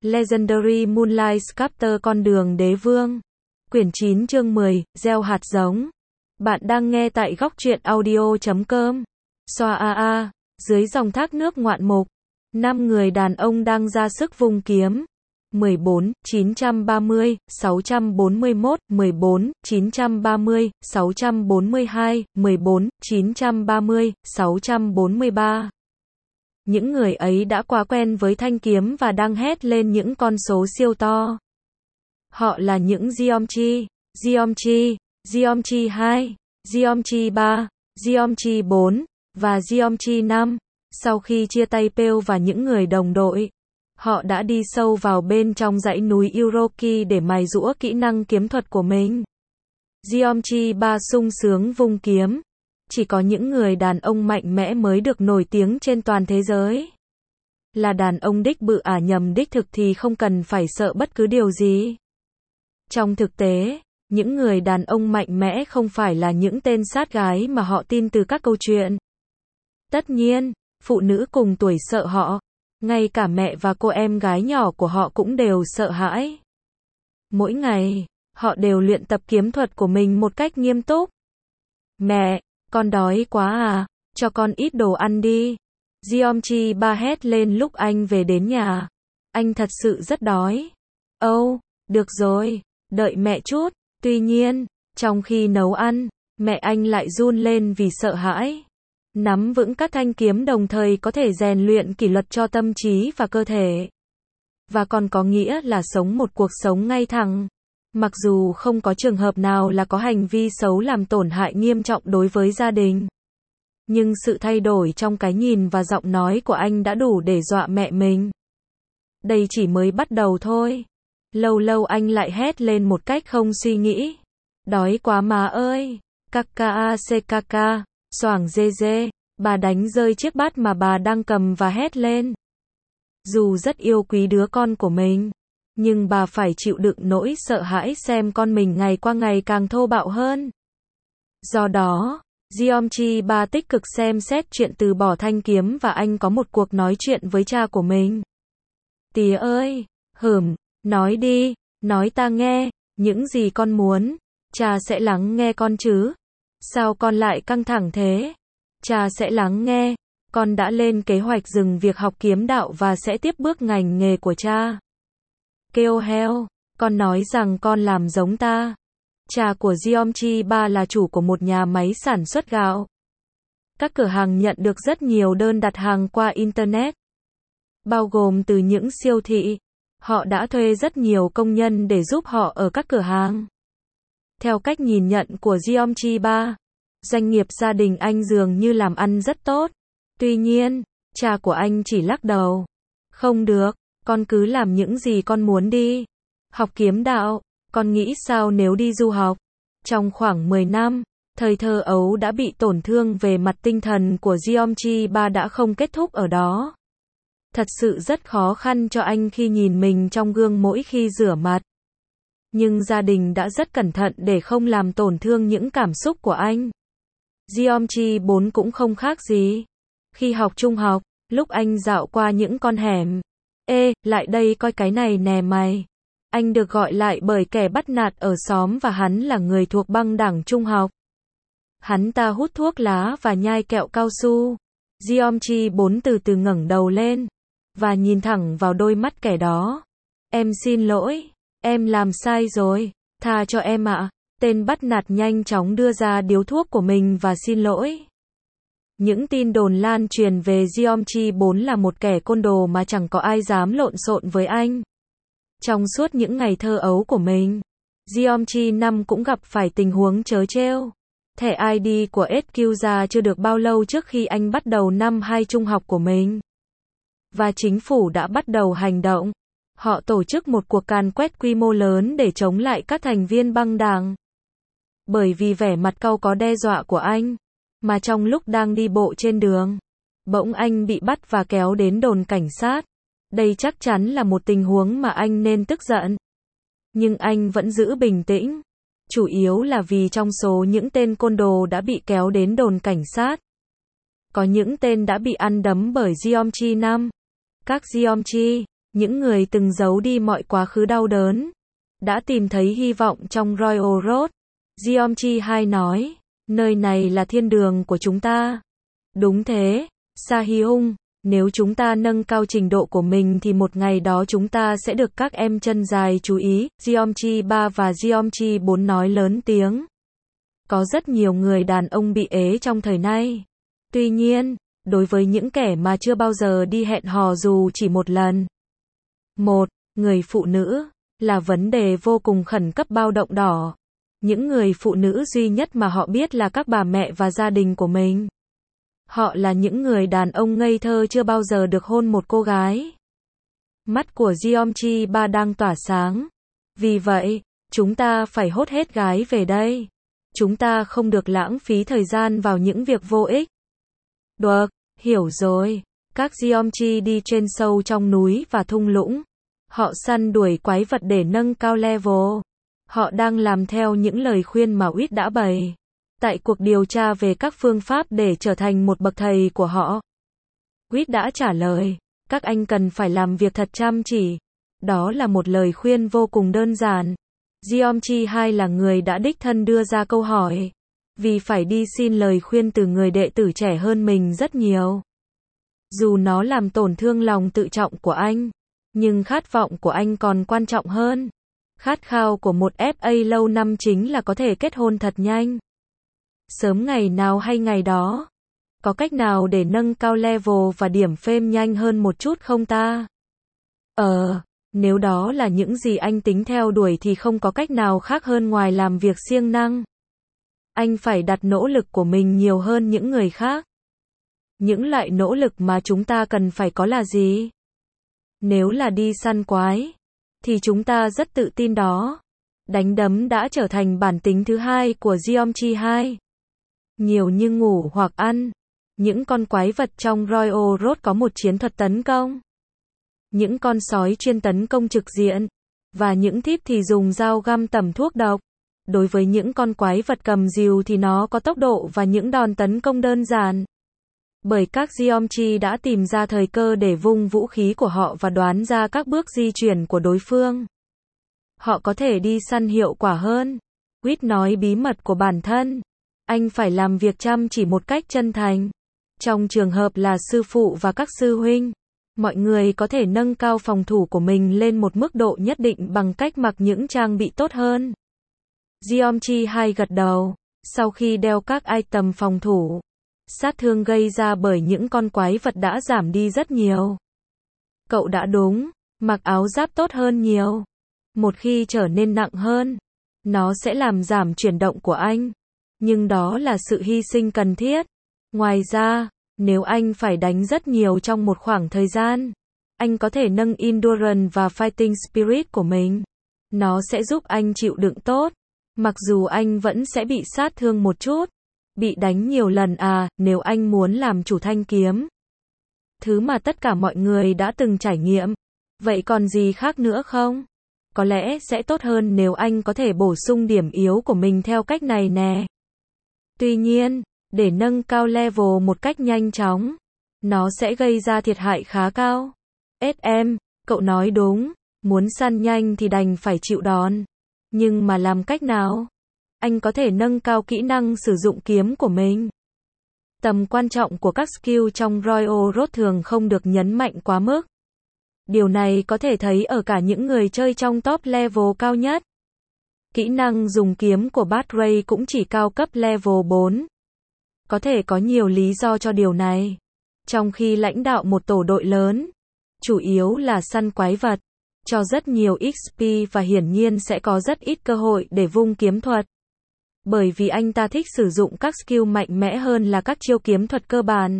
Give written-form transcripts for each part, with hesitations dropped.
Legendary Moonlight Sculptor con đường đế vương. Quyển 9 chương 10, gieo hạt giống. Bạn đang nghe tại góc truyện audio.com. Xoa a. Dưới dòng thác nước ngoạn mục, 5 người đàn ông đang ra sức vung kiếm. 14, 930, 641, 14, 930, 642, 14, 930, 643. Những người ấy đã quá quen với thanh kiếm và đang hét lên những con số siêu to. Họ là những Geometry, Geometry, Geometry 2, Geometry 3, Geometry 4, và Geometry 5. Sau khi chia tay Pale và những người đồng đội, họ đã đi sâu vào bên trong dãy núi Uroki để mài giũa kỹ năng kiếm thuật của mình. Geometry 3 sung sướng vung kiếm. Chỉ có những người đàn ông mạnh mẽ mới được nổi tiếng trên toàn thế giới. Là đàn ông đích bự nhầm đích thực thì không cần phải sợ bất cứ điều gì. Trong thực tế, những người đàn ông mạnh mẽ không phải là những tên sát gái mà họ tin từ các câu chuyện. Tất nhiên, phụ nữ cùng tuổi sợ họ. Ngay cả mẹ và cô em gái nhỏ của họ cũng đều sợ hãi. Mỗi ngày, họ đều luyện tập kiếm thuật của mình một cách nghiêm túc. Mẹ, con đói quá cho con ít đồ ăn đi. Geometry 3 hét lên lúc anh về đến nhà. Anh thật sự rất đói. Được rồi, đợi mẹ chút. Tuy nhiên, trong khi nấu ăn, mẹ anh lại run lên vì sợ hãi. Nắm vững các thanh kiếm đồng thời có thể rèn luyện kỷ luật cho tâm trí và cơ thể. Và còn có nghĩa là sống một cuộc sống ngay thẳng. Mặc dù không có trường hợp nào là có hành vi xấu làm tổn hại nghiêm trọng đối với gia đình. Nhưng sự thay đổi trong cái nhìn và giọng nói của anh đã đủ để dọa mẹ mình. Đây chỉ mới bắt đầu thôi. Lâu lâu anh lại hét lên một cách không suy nghĩ. Đói quá má ơi. Kaka. Xoảng dê dê. Bà đánh rơi chiếc bát mà bà đang cầm và hét lên. Dù rất yêu quý đứa con của mình, nhưng bà phải chịu đựng nỗi sợ hãi xem con mình ngày qua ngày càng thô bạo hơn. Do đó, Geometry 3 tích cực xem xét chuyện từ bỏ thanh kiếm và anh có một cuộc nói chuyện với cha của mình. Tía ơi, nói đi, nói ta nghe, những gì con muốn, cha sẽ lắng nghe con chứ. Sao con lại căng thẳng thế? Cha sẽ lắng nghe, con đã lên kế hoạch dừng việc học kiếm đạo và sẽ tiếp bước ngành nghề của cha. Kêu heo, con nói rằng con làm giống ta. Cha của Geometry 3 là chủ của một nhà máy sản xuất gạo. Các cửa hàng nhận được rất nhiều đơn đặt hàng qua Internet, bao gồm từ những siêu thị. Họ đã thuê rất nhiều công nhân để giúp họ ở các cửa hàng. Theo cách nhìn nhận của Geometry 3, doanh nghiệp gia đình anh dường như làm ăn rất tốt. Tuy nhiên, cha của anh chỉ lắc đầu. Không được, con cứ làm những gì con muốn đi. Học kiếm đạo, con nghĩ sao nếu đi du học? Trong khoảng 10 năm, thời thơ ấu đã bị tổn thương về mặt tinh thần của Geometry 3 đã không kết thúc ở đó. Thật sự rất khó khăn cho anh khi nhìn mình trong gương mỗi khi rửa mặt. Nhưng gia đình đã rất cẩn thận để không làm tổn thương những cảm xúc của anh. Geometry 4 cũng không khác gì. Khi học trung học, lúc anh dạo qua những con hẻm. Lại đây coi cái này nè mày. Anh được gọi lại bởi kẻ bắt nạt ở xóm và hắn là người thuộc băng đảng trung học. Hắn ta hút thuốc lá và nhai kẹo cao su. Geometry 4 từ từ ngẩng đầu lên và nhìn thẳng vào đôi mắt kẻ đó. Em xin lỗi, em làm sai rồi, tha cho em ạ. Tên bắt nạt nhanh chóng đưa ra điếu thuốc của mình và xin lỗi. Những tin đồn lan truyền về Geometry 4 là một kẻ côn đồ mà chẳng có ai dám lộn xộn với anh. Trong suốt những ngày thơ ấu của mình, Geometry 5 cũng gặp phải tình huống trớ trêu. Thẻ ID của SQ ra chưa được bao lâu trước khi anh bắt đầu năm 2 trung học của mình. Và chính phủ đã bắt đầu hành động. Họ tổ chức một cuộc càn quét quy mô lớn để chống lại các thành viên băng đảng. Bởi vì vẻ mặt cau có đe dọa của anh, mà trong lúc đang đi bộ trên đường, bỗng anh bị bắt và kéo đến đồn cảnh sát. Đây chắc chắn là một tình huống mà anh nên tức giận. Nhưng anh vẫn giữ bình tĩnh. Chủ yếu là vì trong số những tên côn đồ đã bị kéo đến đồn cảnh sát, có những tên đã bị ăn đấm bởi Geometry 5. Các Geometry Những người từng giấu đi mọi quá khứ đau đớn, đã tìm thấy hy vọng trong Royal Road. Jeomchi 2 nói, nơi này là thiên đường của chúng ta. Đúng thế, Sa-hyung, nếu chúng ta nâng cao trình độ của mình thì một ngày đó chúng ta sẽ được các em chân dài chú ý. Jeomchi 3 và Jeomchi 4 nói lớn tiếng. Có rất nhiều người đàn ông bị ế trong thời nay. Tuy nhiên, đối với những kẻ mà chưa bao giờ đi hẹn hò dù chỉ một lần, một người phụ nữ là vấn đề vô cùng khẩn cấp bao động đỏ. Những người phụ nữ duy nhất mà họ biết là các bà mẹ và gia đình của mình. Họ là những người đàn ông ngây thơ chưa bao giờ được hôn một cô gái. Mắt của Jeomchi 3 đang tỏa sáng. Vì vậy, chúng ta phải hốt hết gái về đây. Chúng ta không được lãng phí thời gian vào những việc vô ích. Được, hiểu rồi. Các Jeomchi đi trên sâu trong núi và thung lũng. Họ săn đuổi quái vật để nâng cao level. Họ đang làm theo những lời khuyên mà Wit đã bày. Tại cuộc điều tra về các phương pháp để trở thành một bậc thầy của họ, Wit đã trả lời, các anh cần phải làm việc thật chăm chỉ. Đó là một lời khuyên vô cùng đơn giản. Jeomchi 2 là người đã đích thân đưa ra câu hỏi, vì phải đi xin lời khuyên từ người đệ tử trẻ hơn mình rất nhiều. Dù nó làm tổn thương lòng tự trọng của anh, nhưng khát vọng của anh còn quan trọng hơn. Khát khao của một FA lâu năm chính là có thể kết hôn thật nhanh. Sớm ngày nào hay ngày đó. Có cách nào để nâng cao level và điểm fame nhanh hơn một chút không ta? Nếu đó là những gì anh tính theo đuổi thì không có cách nào khác hơn ngoài làm việc siêng năng. Anh phải đặt nỗ lực của mình nhiều hơn những người khác. Những loại nỗ lực mà chúng ta cần phải có là gì? Nếu là đi săn quái, thì chúng ta rất tự tin đó. Đánh đấm đã trở thành bản tính thứ hai của Jeomchi 2. Nhiều như ngủ hoặc ăn. Những con quái vật trong Royal Road có một chiến thuật tấn công. Những con sói chuyên tấn công trực diện. Và những thiếp thì dùng dao găm tẩm thuốc độc. Đối với những con quái vật cầm rìu thì nó có tốc độ và những đòn tấn công đơn giản. Bởi các Jeomchi đã tìm ra thời cơ để vung vũ khí của họ và đoán ra các bước di chuyển của đối phương. Họ có thể đi săn hiệu quả hơn. Wit nói bí mật của bản thân. Anh phải làm việc chăm chỉ một cách chân thành. Trong trường hợp là sư phụ và các sư huynh, mọi người có thể nâng cao phòng thủ của mình lên một mức độ nhất định bằng cách mặc những trang bị tốt hơn. Jeomchi 2 gật đầu. Sau khi đeo các item phòng thủ, sát thương gây ra bởi những con quái vật đã giảm đi rất nhiều. Cậu đã đúng, mặc áo giáp tốt hơn nhiều. Một khi trở nên nặng hơn, nó sẽ làm giảm chuyển động của anh. Nhưng đó là sự hy sinh cần thiết. Ngoài ra, nếu anh phải đánh rất nhiều trong một khoảng thời gian, anh có thể nâng endurance và fighting spirit của mình. Nó sẽ giúp anh chịu đựng tốt, mặc dù anh vẫn sẽ bị sát thương một chút. Bị đánh nhiều lần nếu anh muốn làm chủ thanh kiếm. Thứ mà tất cả mọi người đã từng trải nghiệm. Vậy còn gì khác nữa không? Có lẽ sẽ tốt hơn nếu anh có thể bổ sung điểm yếu của mình theo cách này nè. Tuy nhiên, để nâng cao level một cách nhanh chóng, nó sẽ gây ra thiệt hại khá cao. SM, cậu nói đúng, muốn săn nhanh thì đành phải chịu đòn. Nhưng mà làm cách nào? Anh có thể nâng cao kỹ năng sử dụng kiếm của mình. Tầm quan trọng của các skill trong Royal Road thường không được nhấn mạnh quá mức. Điều này có thể thấy ở cả những người chơi trong top level cao nhất. Kỹ năng dùng kiếm của Bad Ray cũng chỉ cao cấp level 4. Có thể có nhiều lý do cho điều này. Trong khi lãnh đạo một tổ đội lớn, chủ yếu là săn quái vật, cho rất nhiều XP và hiển nhiên sẽ có rất ít cơ hội để vung kiếm thuật. Bởi vì anh ta thích sử dụng các skill mạnh mẽ hơn là các chiêu kiếm thuật cơ bản.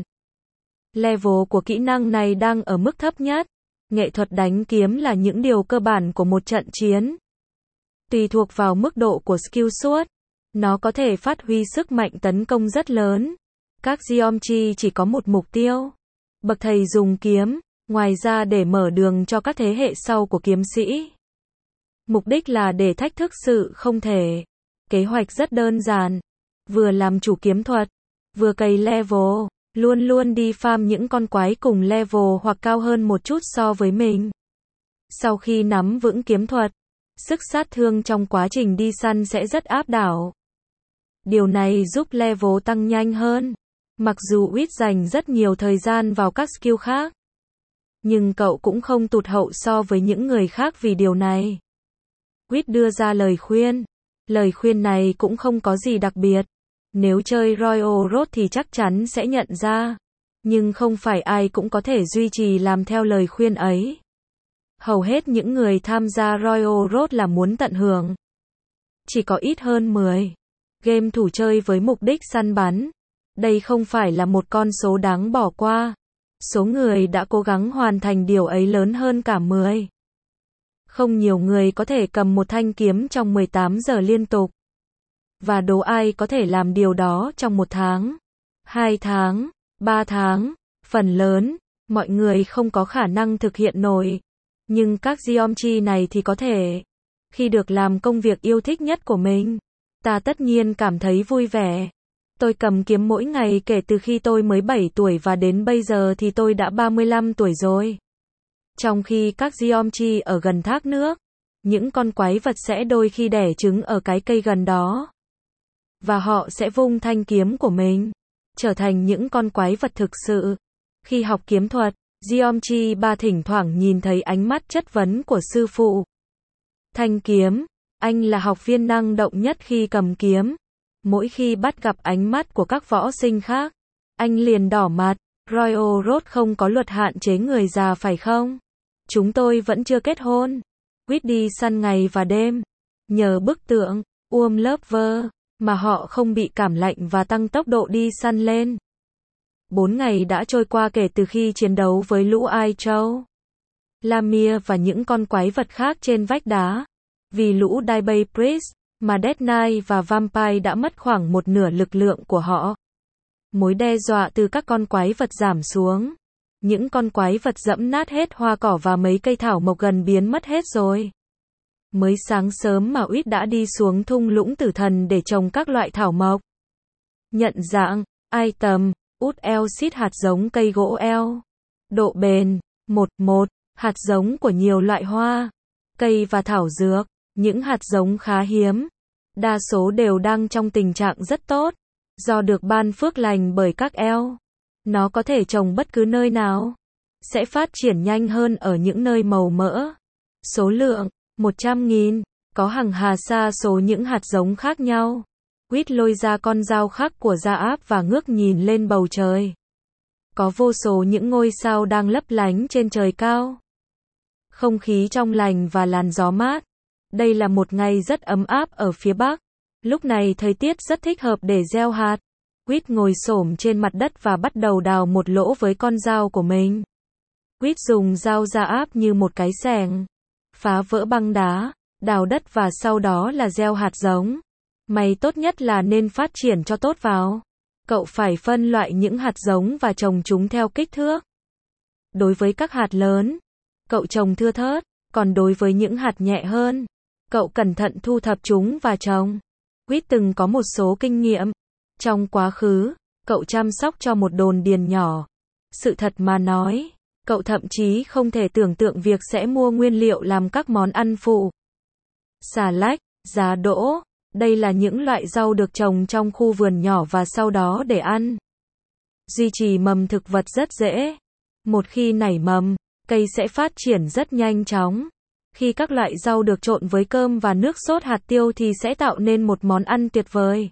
Level của kỹ năng này đang ở mức thấp nhất. Nghệ thuật đánh kiếm là những điều cơ bản của một trận chiến. Tùy thuộc vào mức độ của skill suốt, nó có thể phát huy sức mạnh tấn công rất lớn. Các Jeomchi chỉ có một mục tiêu. Bậc thầy dùng kiếm, ngoài ra để mở đường cho các thế hệ sau của kiếm sĩ. Mục đích là để thách thức sự không thể. Kế hoạch rất đơn giản. Vừa làm chủ kiếm thuật, vừa cày level, luôn luôn đi farm những con quái cùng level hoặc cao hơn một chút so với mình. Sau khi nắm vững kiếm thuật, sức sát thương trong quá trình đi săn sẽ rất áp đảo. Điều này giúp level tăng nhanh hơn. Mặc dù Wit dành rất nhiều thời gian vào các skill khác, nhưng cậu cũng không tụt hậu so với những người khác vì điều này. Wit đưa ra lời khuyên. Lời khuyên này cũng không có gì đặc biệt. Nếu chơi Royal Road thì chắc chắn sẽ nhận ra. Nhưng không phải ai cũng có thể duy trì làm theo lời khuyên ấy. Hầu hết những người tham gia Royal Road là muốn tận hưởng. Chỉ có ít hơn 10 game thủ chơi với mục đích săn bắn. Đây không phải là một con số đáng bỏ qua. Số người đã cố gắng hoàn thành điều ấy lớn hơn cả 10. Không nhiều người có thể cầm một thanh kiếm trong 18 giờ liên tục. Và đố ai có thể làm điều đó trong 1 tháng, 2 tháng, 3 tháng. Phần lớn, mọi người không có khả năng thực hiện nổi. Nhưng các geometry này thì có thể. Khi được làm công việc yêu thích nhất của mình, ta tất nhiên cảm thấy vui vẻ. Tôi cầm kiếm mỗi ngày kể từ khi tôi mới 7 tuổi và đến bây giờ thì tôi đã 35 tuổi rồi. Trong khi các geometry ở gần thác nước, những con quái vật sẽ đôi khi đẻ trứng ở cái cây gần đó. Và họ sẽ vung thanh kiếm của mình, trở thành những con quái vật thực sự. Khi học kiếm thuật, Geometry 3 thỉnh thoảng nhìn thấy ánh mắt chất vấn của sư phụ. Thanh kiếm, anh là học viên năng động nhất khi cầm kiếm. Mỗi khi bắt gặp ánh mắt của các võ sinh khác, anh liền đỏ mặt. Royal Road không có luật hạn chế người già phải không? Chúng tôi vẫn chưa kết hôn. Quýt đi săn ngày và đêm. Nhờ bức tượng, Lover, mà họ không bị cảm lạnh và tăng tốc độ đi săn lên. 4 ngày đã trôi qua kể từ khi chiến đấu với lũ Ai Châu, Lamia và những con quái vật khác trên vách đá. Vì lũ Daybay Priest, mà Death Knight và Vampire đã mất khoảng một nửa lực lượng của họ. Mối đe dọa từ các con quái vật giảm xuống. Những con quái vật dẫm nát hết hoa cỏ và mấy cây thảo mộc gần biến mất hết rồi. Mới sáng sớm mà Uýt đã đi xuống thung lũng tử thần để trồng các loại thảo mộc. Nhận dạng, item, út eo xít hạt giống cây gỗ eo. Độ bền, 1:1, hạt giống của nhiều loại hoa, cây và thảo dược. Những hạt giống khá hiếm. Đa số đều đang trong tình trạng rất tốt. Do được ban phước lành bởi các eo. Nó có thể trồng bất cứ nơi nào. Sẽ phát triển nhanh hơn ở những nơi màu mỡ. Số lượng, 100.000. Có hàng hà sa số những hạt giống khác nhau. Quýt lôi ra con dao khắc của Gia Áp và ngước nhìn lên bầu trời. Có vô số những ngôi sao đang lấp lánh trên trời cao. Không khí trong lành và làn gió mát. Đây là một ngày rất ấm áp ở phía Bắc. Lúc này thời tiết rất thích hợp để gieo hạt. Quýt ngồi xổm trên mặt đất và bắt đầu đào một lỗ với con dao của mình. Quýt dùng dao Gia Áp như một cái xẻng. Phá vỡ băng đá, đào đất và sau đó là gieo hạt giống. Mày tốt nhất là nên phát triển cho tốt vào. Cậu phải phân loại những hạt giống và trồng chúng theo kích thước. Đối với các hạt lớn, cậu trồng thưa thớt, còn đối với những hạt nhẹ hơn, cậu cẩn thận thu thập chúng và trồng. Quýt từng có một số kinh nghiệm. Trong quá khứ, cậu chăm sóc cho một đồn điền nhỏ. Sự thật mà nói, cậu thậm chí không thể tưởng tượng việc sẽ mua nguyên liệu làm các món ăn phụ. Xà lách, giá đỗ, đây là những loại rau được trồng trong khu vườn nhỏ và sau đó để ăn. Duy trì mầm thực vật rất dễ. Một khi nảy mầm, cây sẽ phát triển rất nhanh chóng. Khi các loại rau được trộn với cơm và nước sốt hạt tiêu thì sẽ tạo nên một món ăn tuyệt vời.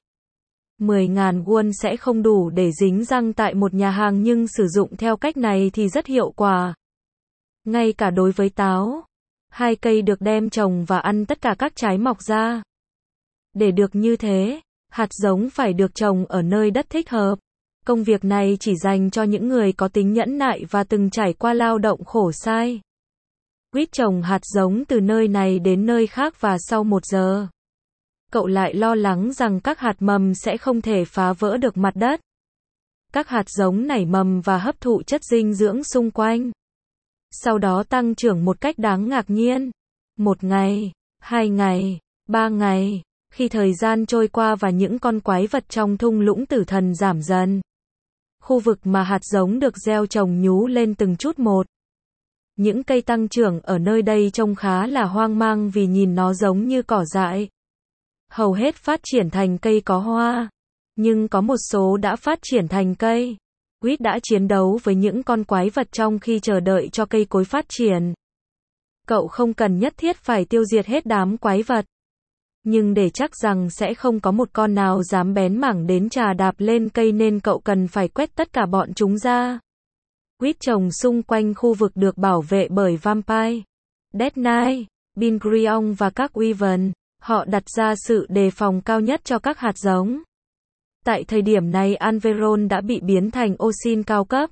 10.000 won sẽ không đủ để dính răng tại một nhà hàng nhưng sử dụng theo cách này thì rất hiệu quả. Ngay cả đối với táo, 2 cây được đem trồng và ăn tất cả các trái mọc ra. Để được như thế, hạt giống phải được trồng ở nơi đất thích hợp. Công việc này chỉ dành cho những người có tính nhẫn nại và từng trải qua lao động khổ sai. Quýt trồng hạt giống từ nơi này đến nơi khác và sau 1 giờ, cậu lại lo lắng rằng các hạt mầm sẽ không thể phá vỡ được mặt đất. Các hạt giống nảy mầm và hấp thụ chất dinh dưỡng xung quanh. Sau đó tăng trưởng một cách đáng ngạc nhiên. 1 ngày, 2 ngày, 3 ngày, khi thời gian trôi qua và những con quái vật trong thung lũng tử thần giảm dần. Khu vực mà hạt giống được gieo trồng nhú lên từng chút một. Những cây tăng trưởng ở nơi đây trông khá là hoang mang vì nhìn nó giống như cỏ dại. Hầu hết phát triển thành cây có hoa, nhưng có một số đã phát triển thành cây. Quýt đã chiến đấu với những con quái vật trong khi chờ đợi cho cây cối phát triển. Cậu không cần nhất thiết phải tiêu diệt hết đám quái vật. Nhưng để chắc rằng sẽ không có một con nào dám bén mảng đến chà đạp lên cây nên cậu cần phải quét tất cả bọn chúng ra. Quýt trồng xung quanh khu vực được bảo vệ bởi Vampire, Death Knight, Bingrion và các Wyvern. Họ đặt ra sự đề phòng cao nhất cho các hạt giống. Tại thời điểm này Alveron đã bị biến thành Osin cao cấp.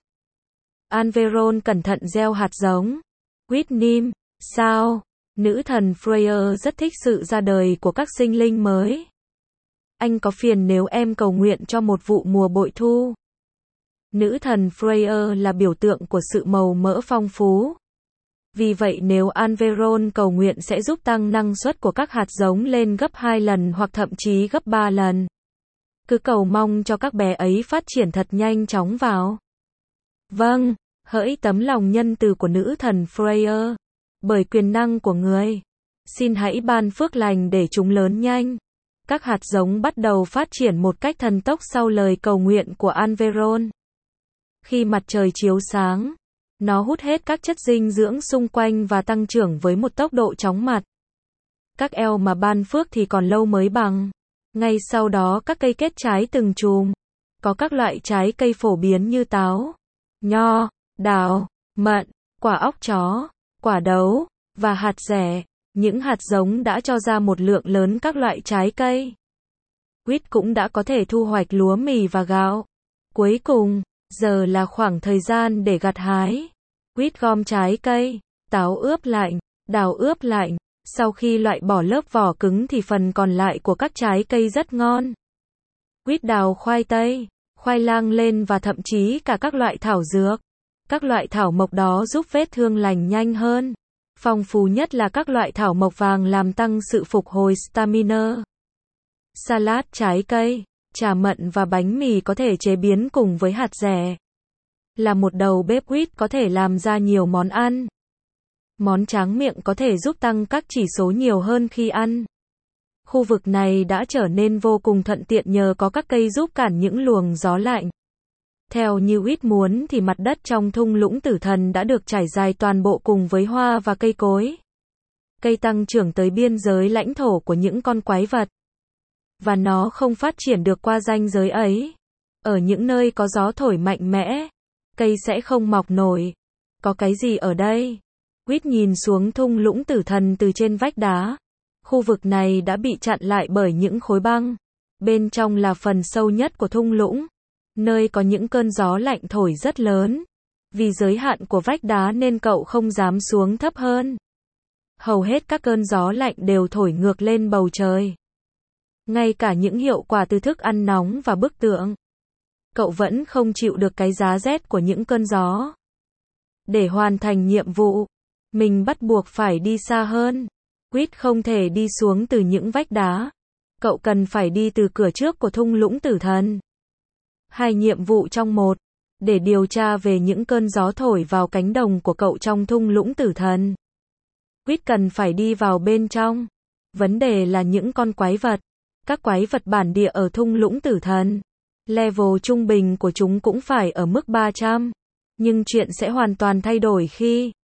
Alveron cẩn thận gieo hạt giống. Quýt Nim, sao? Nữ thần Freya rất thích sự ra đời của các sinh linh mới. Anh có phiền nếu em cầu nguyện cho một vụ mùa bội thu? Nữ thần Freya là biểu tượng của sự màu mỡ phong phú. Vì vậy nếu Alveron cầu nguyện sẽ giúp tăng năng suất của các hạt giống lên gấp 2 lần hoặc thậm chí gấp 3 lần. Cứ cầu mong cho các bé ấy phát triển thật nhanh chóng vào. Vâng, hỡi tấm lòng nhân từ của nữ thần Freya. Bởi quyền năng của người, xin hãy ban phước lành để chúng lớn nhanh. Các hạt giống bắt đầu phát triển một cách thần tốc sau lời cầu nguyện của Alveron. Khi mặt trời chiếu sáng, nó hút hết các chất dinh dưỡng xung quanh và tăng trưởng với một tốc độ chóng mặt. Các eo mà ban phước thì còn lâu mới bằng. Ngay sau đó các cây kết trái từng chùm. Có các loại trái cây phổ biến như táo, nho, đào, mận, quả óc chó, quả đấu, và hạt dẻ. Những hạt giống đã cho ra một lượng lớn các loại trái cây. Quýt cũng đã có thể thu hoạch lúa mì và gạo. Cuối cùng, giờ là khoảng thời gian để gặt hái. Quýt gom trái cây, táo ướp lạnh, đào ướp lạnh. Sau khi loại bỏ lớp vỏ cứng thì phần còn lại của các trái cây rất ngon. Quýt đào khoai tây, khoai lang lên và thậm chí cả các loại thảo dược. Các loại thảo mộc đó giúp vết thương lành nhanh hơn. Phong phú nhất là các loại thảo mộc vàng làm tăng sự phục hồi stamina. Salad trái cây, trà mận và bánh mì có thể chế biến cùng với hạt dẻ. Là một đầu bếp quýt có thể làm ra nhiều món ăn. Món tráng miệng có thể giúp tăng các chỉ số nhiều hơn khi ăn. Khu vực này đã trở nên vô cùng thuận tiện nhờ có các cây giúp cản những luồng gió lạnh. Theo như Quýt muốn thì mặt đất trong thung lũng tử thần đã được trải dài toàn bộ cùng với hoa và cây cối. Cây tăng trưởng tới biên giới lãnh thổ của những con quái vật. Và nó không phát triển được qua ranh giới ấy. Ở những nơi có gió thổi mạnh mẽ, cây sẽ không mọc nổi. Có cái gì ở đây? Quýt nhìn xuống thung lũng tử thần từ trên vách đá. Khu vực này đã bị chặn lại bởi những khối băng. Bên trong là phần sâu nhất của thung lũng, nơi có những cơn gió lạnh thổi rất lớn. Vì giới hạn của vách đá nên cậu không dám xuống thấp hơn. Hầu hết các cơn gió lạnh đều thổi ngược lên bầu trời. Ngay cả những hiệu quả từ thức ăn nóng và bức tượng. Cậu vẫn không chịu được cái giá rét của những cơn gió. Để hoàn thành nhiệm vụ, mình bắt buộc phải đi xa hơn. Quýt không thể đi xuống từ những vách đá. Cậu cần phải đi từ cửa trước của thung lũng tử thần. 2 nhiệm vụ trong một. Để điều tra về những cơn gió thổi vào cánh đồng của cậu trong thung lũng tử thần. Quýt cần phải đi vào bên trong. Vấn đề là những con quái vật. Các quái vật bản địa ở thung lũng tử thần. Level trung bình của chúng cũng phải ở mức 300. Nhưng chuyện sẽ hoàn toàn thay đổi khi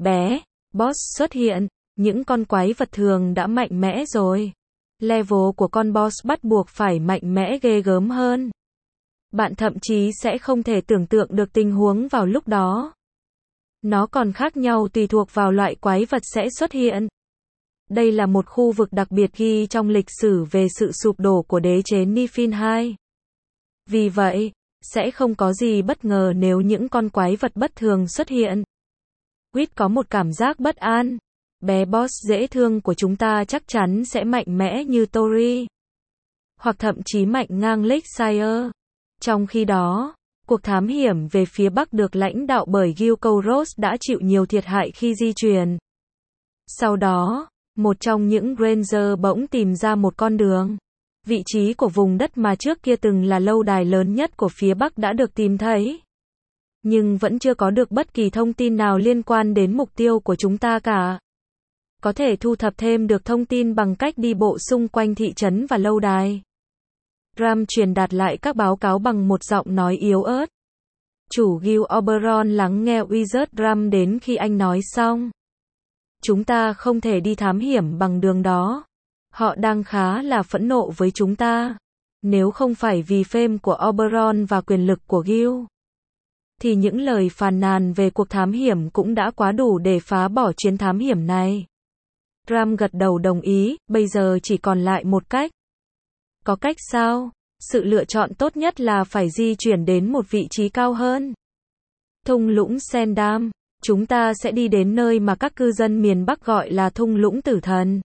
boss xuất hiện. Những con quái vật thường đã mạnh mẽ rồi. Level của con boss bắt buộc phải mạnh mẽ ghê gớm hơn. Bạn thậm chí sẽ không thể tưởng tượng được tình huống vào lúc đó. Nó còn khác nhau tùy thuộc vào loại quái vật sẽ xuất hiện. Đây là một khu vực đặc biệt ghi trong lịch sử về sự sụp đổ của đế chế Niflheim. Vì vậy, sẽ không có gì bất ngờ nếu những con quái vật bất thường xuất hiện. Quýt có một cảm giác bất an. Bé boss dễ thương của chúng ta chắc chắn sẽ mạnh mẽ như Tori. Hoặc thậm chí mạnh ngang Lakeshire. Trong khi đó, cuộc thám hiểm về phía Bắc được lãnh đạo bởi Gil Kouros đã chịu nhiều thiệt hại khi di chuyển. Sau đó, một trong những Ranger bỗng tìm ra một con đường. Vị trí của vùng đất mà trước kia từng là lâu đài lớn nhất của phía Bắc đã được tìm thấy. nhưng vẫn chưa có được bất kỳ thông tin nào liên quan đến mục tiêu của chúng ta cả. Có thể thu thập thêm được thông tin bằng cách đi bộ xung quanh thị trấn và lâu đài. Ram truyền đạt lại các báo cáo bằng một giọng nói yếu ớt. Chủ Gil Oberon lắng nghe Wizard Ram đến khi anh nói xong. Chúng ta không thể đi thám hiểm bằng đường đó. Họ đang khá là phẫn nộ với chúng ta. Nếu không phải vì fame của Oberon và quyền lực của Gil, thì những lời phàn nàn về cuộc thám hiểm cũng đã quá đủ để phá bỏ chuyến thám hiểm này. Ram gật đầu đồng ý, bây giờ chỉ còn lại một cách. Có cách sao? Sự lựa chọn tốt nhất là phải di chuyển đến một vị trí cao hơn. Thung lũng Sendam. Chúng ta sẽ đi đến nơi mà các cư dân miền Bắc gọi là thung lũng tử thần.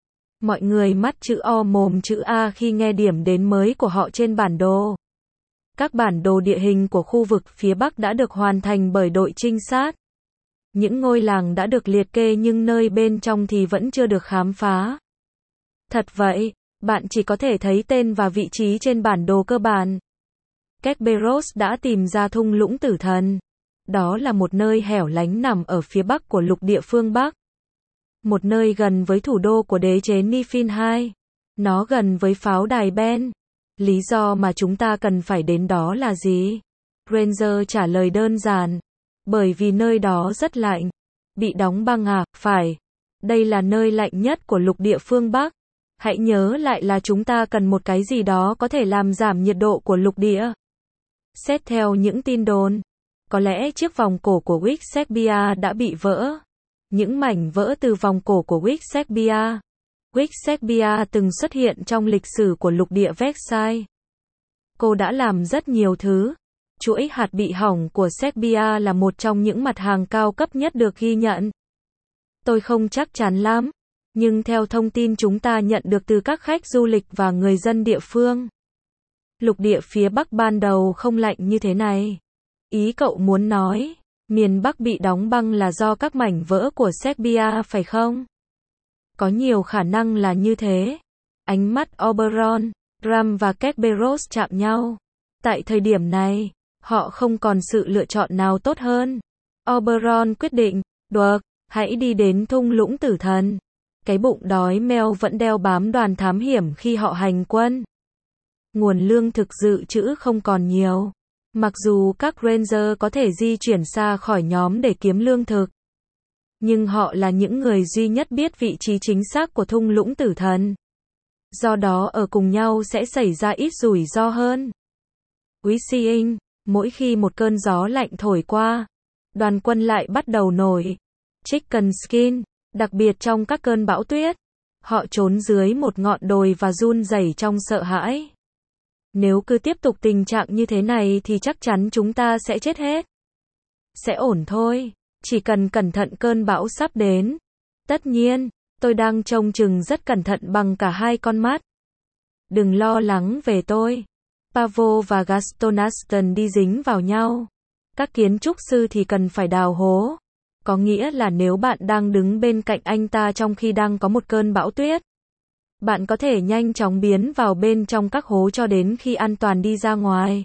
Mọi người mắt chữ O mồm chữ A khi nghe điểm đến mới của họ trên bản đồ. Các bản đồ địa hình của khu vực phía Bắc đã được hoàn thành bởi đội trinh sát. Những ngôi làng đã được liệt kê nhưng nơi bên trong thì vẫn chưa được khám phá. Thật vậy, bạn chỉ có thể thấy tên và vị trí trên bản đồ cơ bản. Kerberos đã tìm ra thung lũng tử thần. Đó là một nơi hẻo lánh nằm ở phía bắc của lục địa phương Bắc. Một nơi gần với thủ đô của đế chế Niflheim II. Nó gần với pháo đài Ben. Lý do mà chúng ta cần phải đến đó là gì? Ranger trả lời đơn giản. Bởi vì nơi đó rất lạnh. Bị đóng băng à? Phải. Đây là nơi lạnh nhất của lục địa phương Bắc. Hãy nhớ lại là chúng ta cần một cái gì đó có thể làm giảm nhiệt độ của lục địa. Xét theo những tin đồn, có lẽ chiếc vòng cổ của Wixsecbia đã bị vỡ. Những mảnh vỡ từ vòng cổ của Wixsecbia. Wixsecbia từng xuất hiện trong lịch sử của lục địa Versailles. Cô đã làm rất nhiều thứ. Chuỗi hạt bị hỏng của Serbia là một trong những mặt hàng cao cấp nhất được ghi nhận. Tôi không chắc chắn lắm, nhưng theo thông tin chúng ta nhận được từ các khách du lịch và người dân địa phương, lục địa phía Bắc ban đầu không lạnh như thế này. Ý cậu muốn nói, miền Bắc bị đóng băng là do các mảnh vỡ của Serbia phải không? Có nhiều khả năng là như thế. Ánh mắt Oberon, Ram và Kerberos chạm nhau. Tại thời điểm này, họ không còn sự lựa chọn nào tốt hơn. Oberon quyết định, được, hãy đi đến thung lũng tử thần. Cái bụng đói meo vẫn đeo bám đoàn thám hiểm khi họ hành quân. Nguồn lương thực dự trữ không còn nhiều. Mặc dù các Ranger có thể di chuyển xa khỏi nhóm để kiếm lương thực, nhưng họ là những người duy nhất biết vị trí chính xác của thung lũng tử thần. Do đó ở cùng nhau sẽ xảy ra ít rủi ro hơn. Whistling, mỗi khi một cơn gió lạnh thổi qua, đoàn quân lại bắt đầu nổi. Chicken skin, đặc biệt trong các cơn bão tuyết, họ trốn dưới một ngọn đồi và run rẩy trong sợ hãi. Nếu cứ tiếp tục tình trạng như thế này thì chắc chắn chúng ta sẽ chết hết. Sẽ ổn thôi, chỉ cần cẩn thận cơn bão sắp đến. Tất nhiên, tôi đang trông chừng rất cẩn thận bằng cả hai con mắt. Đừng lo lắng về tôi. Pavo và Gastonaston đi dính vào nhau. Các kiến trúc sư thì cần phải đào hố. Có nghĩa là nếu bạn đang đứng bên cạnh anh ta trong khi đang có một cơn bão tuyết, bạn có thể nhanh chóng biến vào bên trong các hố cho đến khi an toàn đi ra ngoài.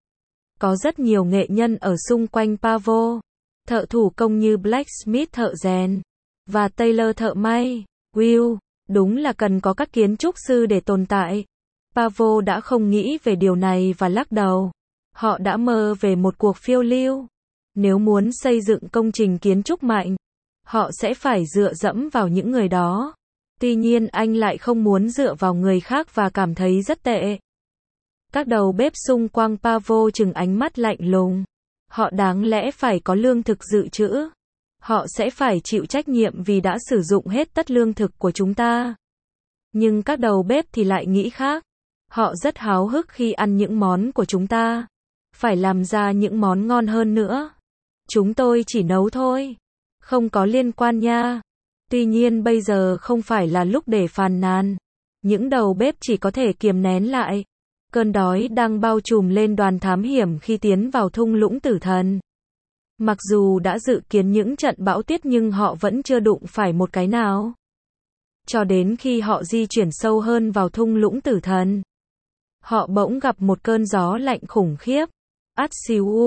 Có rất nhiều nghệ nhân ở xung quanh Pavo. Thợ thủ công như Blacksmith thợ rèn, và Taylor thợ may. Will, đúng là cần có các kiến trúc sư để tồn tại. Pavo đã không nghĩ về điều này và lắc đầu. Họ đã mơ về một cuộc phiêu lưu. Nếu muốn xây dựng công trình kiến trúc mạnh, họ sẽ phải dựa dẫm vào những người đó. Tuy nhiên anh lại không muốn dựa vào người khác và cảm thấy rất tệ. Các đầu bếp xung quanh Pavo trừng ánh mắt lạnh lùng. Họ đáng lẽ phải có lương thực dự trữ. Họ sẽ phải chịu trách nhiệm vì đã sử dụng hết tất lương thực của chúng ta. Nhưng các đầu bếp thì lại nghĩ khác. Họ rất háo hức khi ăn những món của chúng ta. Phải làm ra những món ngon hơn nữa. Chúng tôi chỉ nấu thôi. Không có liên quan nha. Tuy nhiên bây giờ không phải là lúc để phàn nàn. Những đầu bếp chỉ có thể kiềm nén lại. Cơn đói đang bao trùm lên đoàn thám hiểm khi tiến vào thung lũng tử thần. Mặc dù đã dự kiến những trận bão tuyết nhưng họ vẫn chưa đụng phải một cái nào. Cho đến khi họ di chuyển sâu hơn vào thung lũng tử thần, họ bỗng gặp một cơn gió lạnh khủng khiếp. Atsiu,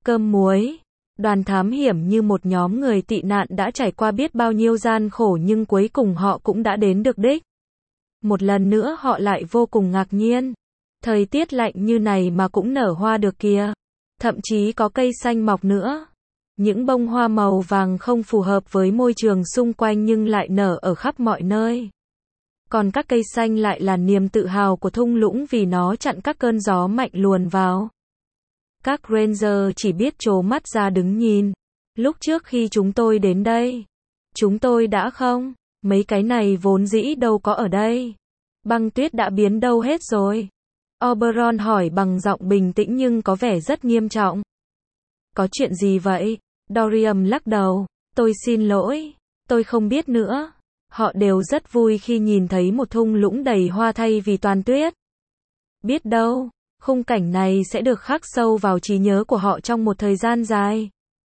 cơm muối. Đoàn thám hiểm như một nhóm người tị nạn đã trải qua biết bao nhiêu gian khổ nhưng cuối cùng họ cũng đã đến được đích. Một lần nữa họ lại vô cùng ngạc nhiên. Thời tiết lạnh như này mà cũng nở hoa được kìa. Thậm chí có cây xanh mọc nữa. Những bông hoa màu vàng không phù hợp với môi trường xung quanh nhưng lại nở ở khắp mọi nơi. Còn các cây xanh lại là niềm tự hào của thung lũng vì nó chặn các cơn gió mạnh luồn vào. Các ranger chỉ biết trố mắt ra đứng nhìn. Lúc trước khi chúng tôi đến đây, chúng tôi đã không, mấy cái này vốn dĩ đâu có ở đây. Băng tuyết đã biến đâu hết rồi. Oberon hỏi bằng giọng bình tĩnh nhưng có vẻ rất nghiêm trọng. Có chuyện gì vậy? Dorian lắc đầu. Tôi xin lỗi, tôi không biết nữa. Họ đều rất vui khi nhìn thấy một thung lũng đầy hoa thay vì toàn tuyết. Biết đâu, khung cảnh này sẽ được khắc sâu vào trí nhớ của họ trong một thời gian dài.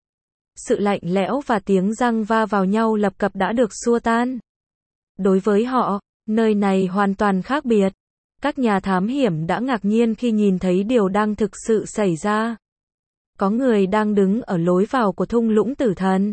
Sự lạnh lẽo và tiếng răng va vào nhau lập cập đã được xua tan. Đối với họ, nơi này hoàn toàn khác biệt. Các nhà thám hiểm đã ngạc nhiên khi nhìn thấy điều đang thực sự xảy ra. Có người đang đứng ở lối vào của thung lũng tử thần.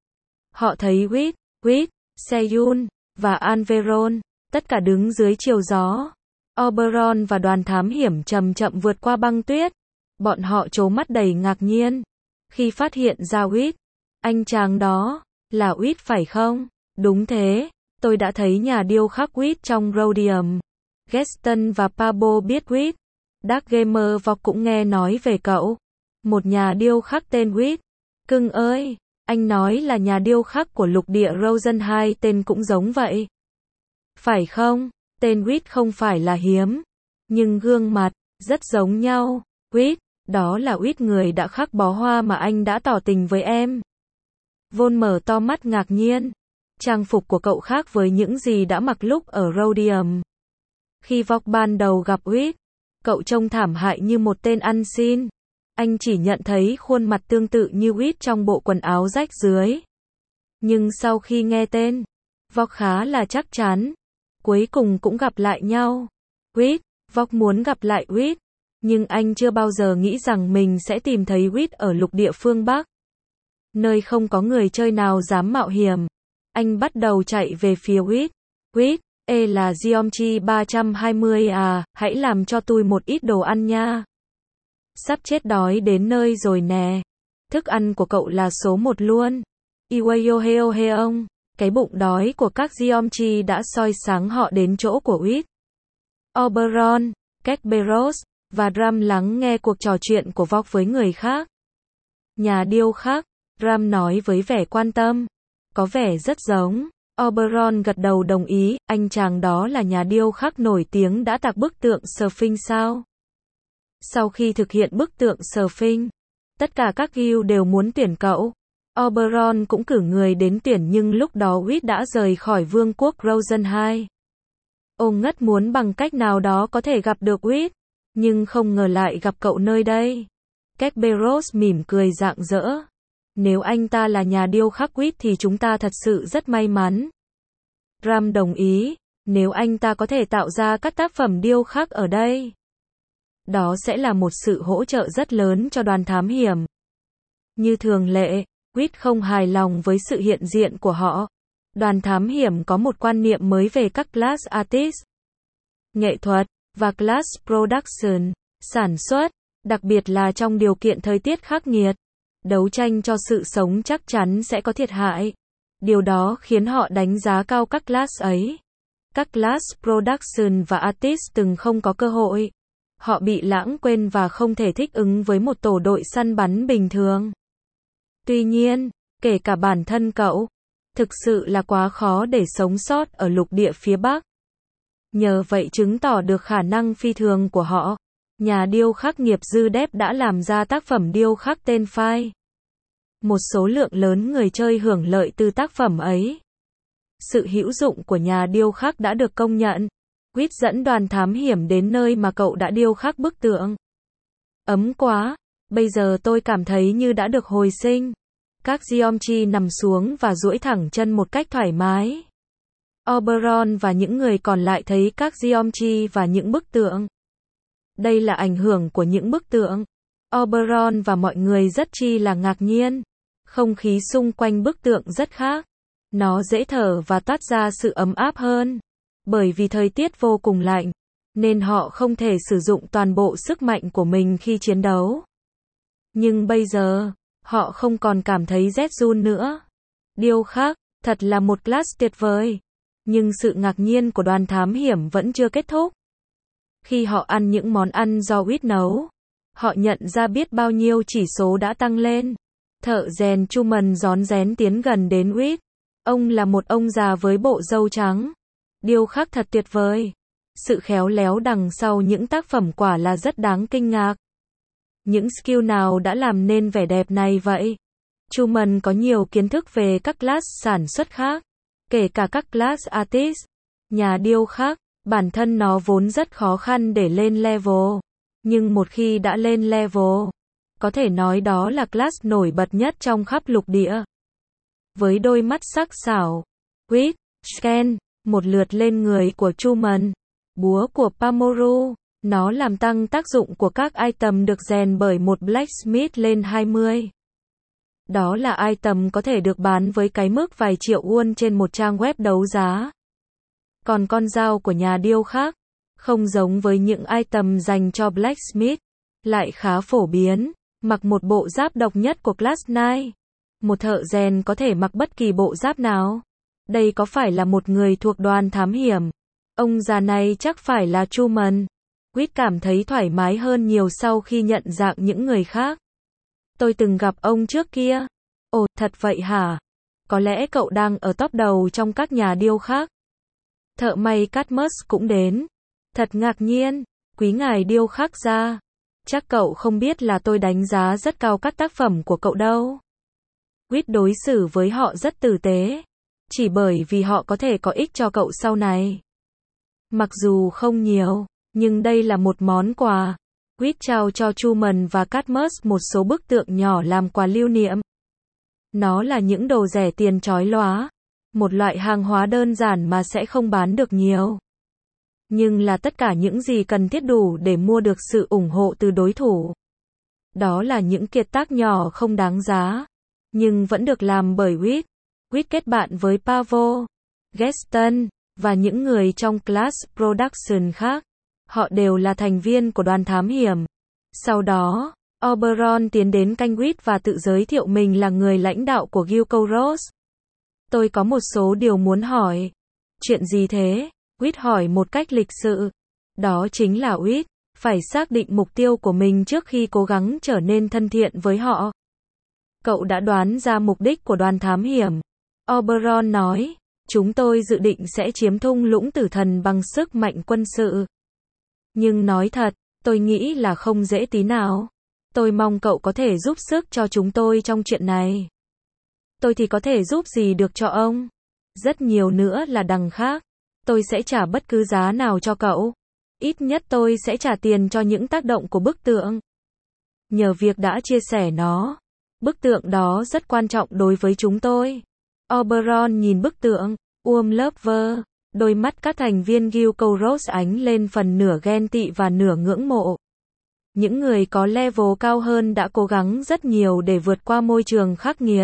Họ thấy Reed, Seyun và Anveron, tất cả đứng dưới chiều gió. Oberon và đoàn thám hiểm chậm chậm vượt qua băng tuyết. Bọn họ trố mắt đầy ngạc nhiên khi phát hiện ra Reed. Anh chàng đó là Reed phải không? Đúng thế, tôi đã thấy nhà điêu khắc Reed trong Rhodium. Gaston và Pablo biết Reed. Dark Gamer Vọc cũng nghe nói về cậu. Một nhà điêu khắc tên Reed. Cưng ơi, anh nói là nhà điêu khắc của lục địa Rosenheim tên cũng giống vậy. Phải không? Tên Reed không phải là hiếm. Nhưng gương mặt, rất giống nhau. Reed, đó là Reed người đã khắc bó hoa mà anh đã tỏ tình với em. Von mở to mắt ngạc nhiên. Trang phục của cậu khác với những gì đã mặc lúc ở Rhodium. Khi Vọc ban đầu gặp Reed, cậu trông thảm hại như một tên ăn xin. Anh chỉ nhận thấy khuôn mặt tương tự như Reed trong bộ quần áo rách dưới. Nhưng sau khi nghe tên, Vọc khá là chắc chắn. Cuối cùng cũng gặp lại nhau. Reed, Vọc muốn gặp lại Reed. Nhưng anh chưa bao giờ nghĩ rằng mình sẽ tìm thấy Reed ở lục địa phương Bắc. Nơi không có người chơi nào dám mạo hiểm. Anh bắt đầu chạy về phía Reed. Reed, là Geometry 320 à, hãy làm cho tôi một ít đồ ăn nha. Sắp chết đói đến nơi rồi nè. Thức ăn của cậu là số 1 luôn. Iwayoheoheong. Cái bụng đói của các Geometry đã soi sáng họ đến chỗ của Reed. Oberon, Kerberos và Ram lắng nghe cuộc trò chuyện của Vọc với người khác. Nhà điêu khắc, Ram nói với vẻ quan tâm. Có vẻ rất giống. Oberon gật đầu đồng ý, anh chàng đó là nhà điêu khắc nổi tiếng đã tạc bức tượng Sphinx sao? Sau khi thực hiện bức tượng Sphinx, tất cả các guild đều muốn tuyển cậu. Oberon cũng cử người đến tuyển nhưng lúc đó Reed đã rời khỏi vương quốc Rosenheim. Ông ngất muốn bằng cách nào đó có thể gặp được Reed, nhưng không ngờ lại gặp cậu nơi đây. Kerberos mỉm cười rạng rỡ. Nếu anh ta là nhà điêu khắc Reed thì chúng ta thật sự rất may mắn. Ram đồng ý, nếu anh ta có thể tạo ra các tác phẩm điêu khắc ở đây, đó sẽ là một sự hỗ trợ rất lớn cho đoàn thám hiểm. Như thường lệ, Reed không hài lòng với sự hiện diện của họ. Đoàn thám hiểm có một quan niệm mới về các class artist, nghệ thuật, và class production, sản xuất, đặc biệt là trong điều kiện thời tiết khắc nghiệt. Đấu tranh cho sự sống chắc chắn sẽ có thiệt hại. Điều đó khiến họ đánh giá cao các class ấy. Các class production và artist từng không có cơ hội. Họ bị lãng quên và không thể thích ứng với một tổ đội săn bắn bình thường. Tuy nhiên, kể cả bản thân cậu, thực sự là quá khó để sống sót ở lục địa phía Bắc. Nhờ vậy chứng tỏ được khả năng phi thường của họ. Nhà điêu khắc nghiệp dư đép đã làm ra tác phẩm điêu khắc tên Phai. Một số lượng lớn người chơi hưởng lợi từ tác phẩm ấy. Sự hữu dụng của nhà điêu khắc đã được công nhận. Reed dẫn đoàn thám hiểm đến nơi mà cậu đã điêu khắc bức tượng. Ấm quá, bây giờ tôi cảm thấy như đã được hồi sinh. Các Geometry nằm xuống và duỗi thẳng chân một cách thoải mái. Oberon và những người còn lại thấy các Geometry và những bức tượng. Đây là ảnh hưởng của những bức tượng. Oberon và mọi người rất chi là ngạc nhiên. Không khí xung quanh bức tượng rất khác. Nó dễ thở và toát ra sự ấm áp hơn. Bởi vì thời tiết vô cùng lạnh, nên họ không thể sử dụng toàn bộ sức mạnh của mình khi chiến đấu. Nhưng bây giờ, họ không còn cảm thấy rét run nữa. Điêu khắc, thật là một class tuyệt vời. Nhưng sự ngạc nhiên của đoàn thám hiểm vẫn chưa kết thúc. Khi họ ăn những món ăn do Whit nấu, họ nhận ra biết bao nhiêu chỉ số đã tăng lên. Thợ rèn Truman rón rén tiến gần đến Whit. Ông là một ông già với bộ râu trắng. Điêu khắc thật tuyệt vời. Sự khéo léo đằng sau những tác phẩm quả là rất đáng kinh ngạc. Những skill nào đã làm nên vẻ đẹp này vậy? Truman có nhiều kiến thức về các class sản xuất khác, kể cả các class artist, nhà điêu khắc. Bản thân nó vốn rất khó khăn để lên level. Nhưng một khi đã lên level, có thể nói đó là class nổi bật nhất trong khắp lục địa. Với đôi mắt sắc sảo, Whit, scan một lượt lên người của Truman. Búa của Pamoru, nó làm tăng tác dụng của các item được rèn bởi một blacksmith lên 20. Đó là item có thể được bán với cái mức vài triệu won trên một trang web đấu giá. Còn con dao của nhà điêu khắc, không giống với những item dành cho blacksmith, lại khá phổ biến, mặc một bộ giáp độc nhất của Class 9. Một thợ rèn có thể mặc bất kỳ bộ giáp nào. Đây có phải là một người thuộc đoàn thám hiểm? Ông già này chắc phải là Truman. Whit cảm thấy thoải mái hơn nhiều sau khi nhận dạng những người khác. Tôi từng gặp ông trước kia. Ồ, thật vậy hả? Có lẽ cậu đang ở top đầu trong các nhà điêu khắc. Thợ may Cadmus cũng đến. Thật ngạc nhiên, quý ngài điêu khắc ra. Chắc cậu không biết là tôi đánh giá rất cao các tác phẩm của cậu đâu. Whit đối xử với họ rất tử tế. Chỉ bởi vì họ có thể có ích cho cậu sau này. Mặc dù không nhiều, nhưng đây là một món quà. Whit trao cho Truman và Cadmus một số bức tượng nhỏ làm quà lưu niệm. Nó là những đồ rẻ tiền chói lóa. Một loại hàng hóa đơn giản mà sẽ không bán được nhiều. Nhưng là tất cả những gì cần thiết đủ để mua được sự ủng hộ từ đối thủ. Đó là những kiệt tác nhỏ không đáng giá. Nhưng vẫn được làm bởi Whit. Whit kết bạn với Pavo, Gaston, và những người trong Class Production khác. Họ đều là thành viên của đoàn thám hiểm. Sau đó, Oberon tiến đến canh Whit và tự giới thiệu mình là người lãnh đạo của Guild Kouros. Tôi có một số điều muốn hỏi. Chuyện gì thế? Whit hỏi một cách lịch sự. Đó chính là Whit phải xác định mục tiêu của mình trước khi cố gắng trở nên thân thiện với họ. Cậu đã đoán ra mục đích của đoàn thám hiểm. Oberon nói, chúng tôi dự định sẽ chiếm thung lũng tử thần bằng sức mạnh quân sự. Nhưng nói thật, tôi nghĩ là không dễ tí nào. Tôi mong cậu có thể giúp sức cho chúng tôi trong chuyện này. Tôi thì có thể giúp gì được cho ông? Rất nhiều nữa là đằng khác. Tôi sẽ trả bất cứ giá nào cho cậu. Ít nhất tôi sẽ trả tiền cho những tác động của bức tượng. Nhờ việc đã chia sẻ nó, bức tượng đó rất quan trọng đối với chúng tôi. Oberon nhìn bức tượng, Lover, đôi mắt các thành viên Guild Kouros ánh lên phần nửa ghen tị và nửa ngưỡng mộ. Những người có level cao hơn đã cố gắng rất nhiều để vượt qua môi trường khắc nghiệt.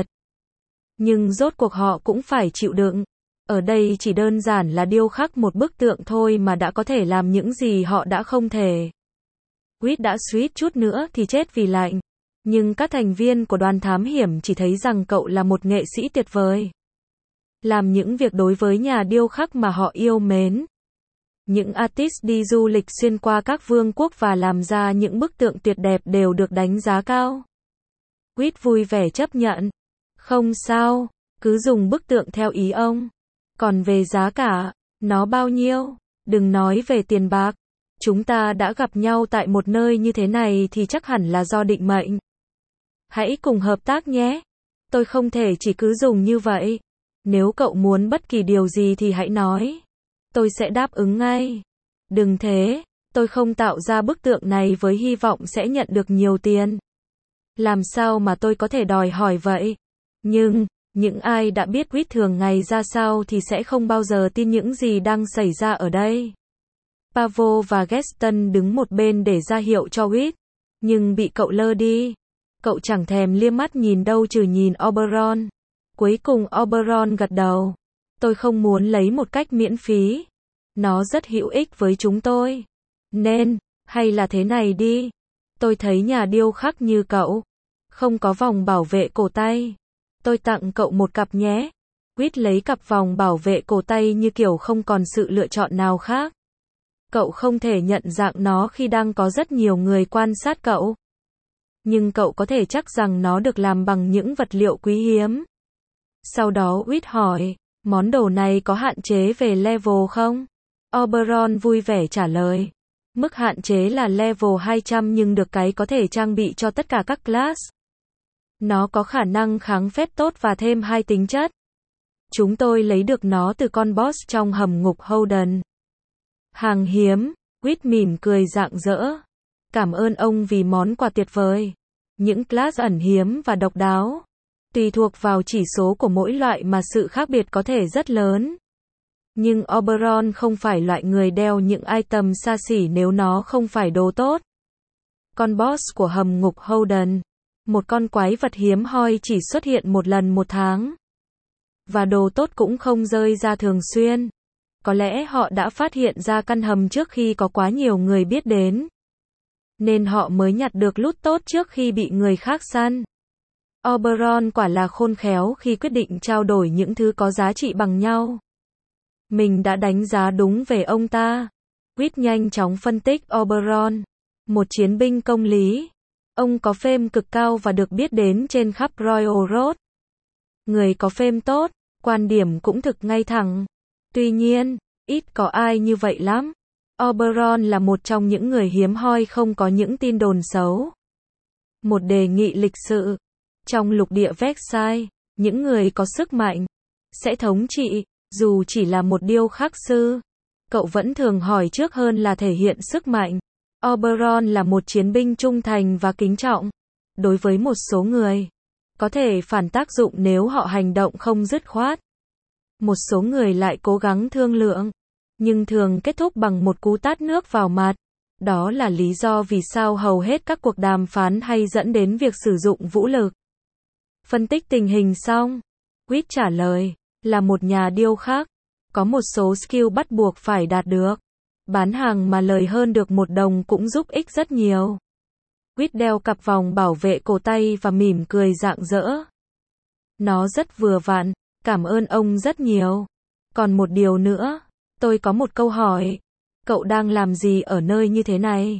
Nhưng rốt cuộc họ cũng phải chịu đựng. Ở đây chỉ đơn giản là điêu khắc một bức tượng thôi mà đã có thể làm những gì họ đã không thể. Whit đã suýt chút nữa thì chết vì lạnh. Nhưng các thành viên của đoàn thám hiểm chỉ thấy rằng cậu là một nghệ sĩ tuyệt vời. Làm những việc đối với nhà điêu khắc mà họ yêu mến. Những artist đi du lịch xuyên qua các vương quốc và làm ra những bức tượng tuyệt đẹp đều được đánh giá cao. Whit vui vẻ chấp nhận. Không sao, cứ dùng bức tượng theo ý ông. Còn về giá cả, nó bao nhiêu? Đừng nói về tiền bạc. Chúng ta đã gặp nhau tại một nơi như thế này thì chắc hẳn là do định mệnh. Hãy cùng hợp tác nhé. Tôi không thể chỉ cứ dùng như vậy. Nếu cậu muốn bất kỳ điều gì thì hãy nói. Tôi sẽ đáp ứng ngay. Đừng thế, tôi không tạo ra bức tượng này với hy vọng sẽ nhận được nhiều tiền. Làm sao mà tôi có thể đòi hỏi vậy? Nhưng, những ai đã biết Whit thường ngày ra sao thì sẽ không bao giờ tin những gì đang xảy ra ở đây. Pavo và Gaston đứng một bên để ra hiệu cho Whit. Nhưng bị cậu lơ đi. Cậu chẳng thèm liếc mắt nhìn đâu trừ nhìn Oberon. Cuối cùng Oberon gật đầu. Tôi không muốn lấy một cách miễn phí. Nó rất hữu ích với chúng tôi. Nên, hay là thế này đi. Tôi thấy nhà điêu khắc như cậu không có vòng bảo vệ cổ tay. Tôi tặng cậu một cặp nhé. Quýt lấy cặp vòng bảo vệ cổ tay như kiểu không còn sự lựa chọn nào khác. Cậu không thể nhận dạng nó khi đang có rất nhiều người quan sát cậu. Nhưng cậu có thể chắc rằng nó được làm bằng những vật liệu quý hiếm. Sau đó Quýt hỏi, món đồ này có hạn chế về level không? Oberon vui vẻ trả lời. Mức hạn chế là level 200 nhưng được cái có thể trang bị cho tất cả các class. Nó có khả năng kháng phép tốt và thêm 2 tính chất. Chúng tôi lấy được nó từ con boss trong hầm ngục Holden. Hàng hiếm, Quýt mỉm cười rạng rỡ. Cảm ơn ông vì món quà tuyệt vời. Những class ẩn hiếm và độc đáo. Tùy thuộc vào chỉ số của mỗi loại mà sự khác biệt có thể rất lớn. Nhưng Oberon không phải loại người đeo những item xa xỉ nếu nó không phải đồ tốt. Con boss của hầm ngục Holden. Một con quái vật hiếm hoi chỉ xuất hiện một lần một tháng. Và đồ tốt cũng không rơi ra thường xuyên. Có lẽ họ đã phát hiện ra căn hầm trước khi có quá nhiều người biết đến. Nên họ mới nhặt được loot tốt trước khi bị người khác săn. Oberon quả là khôn khéo khi quyết định trao đổi những thứ có giá trị bằng nhau. Mình đã đánh giá đúng về ông ta. Quýt nhanh chóng phân tích Oberon. Một chiến binh công lý. Ông có fame cực cao và được biết đến trên khắp Royal Road. Người có fame tốt, quan điểm cũng thực ngay thẳng. Tuy nhiên, ít có ai như vậy lắm. Oberon là một trong những người hiếm hoi không có những tin đồn xấu. Một đề nghị lịch sự. Trong lục địa Versailles, những người có sức mạnh sẽ thống trị, dù chỉ là một điêu khắc sư. Cậu vẫn thường hỏi trước hơn là thể hiện sức mạnh. Oberon là một chiến binh trung thành và kính trọng. Đối với một số người, có thể phản tác dụng nếu họ hành động không dứt khoát. Một số người lại cố gắng thương lượng, nhưng thường kết thúc bằng một cú tát nước vào mặt. Đó là lý do vì sao hầu hết các cuộc đàm phán hay dẫn đến việc sử dụng vũ lực. Phân tích tình hình xong, Quýt trả lời, là một nhà điêu khắc, có một số skill bắt buộc phải đạt được. Bán hàng mà lời hơn được $1 cũng giúp ích rất nhiều. Quýt đeo cặp vòng bảo vệ cổ tay và mỉm cười rạng rỡ. Nó rất vừa vặn, cảm ơn ông rất nhiều. Còn một điều nữa, tôi có một câu hỏi. Cậu đang làm gì ở nơi như thế này?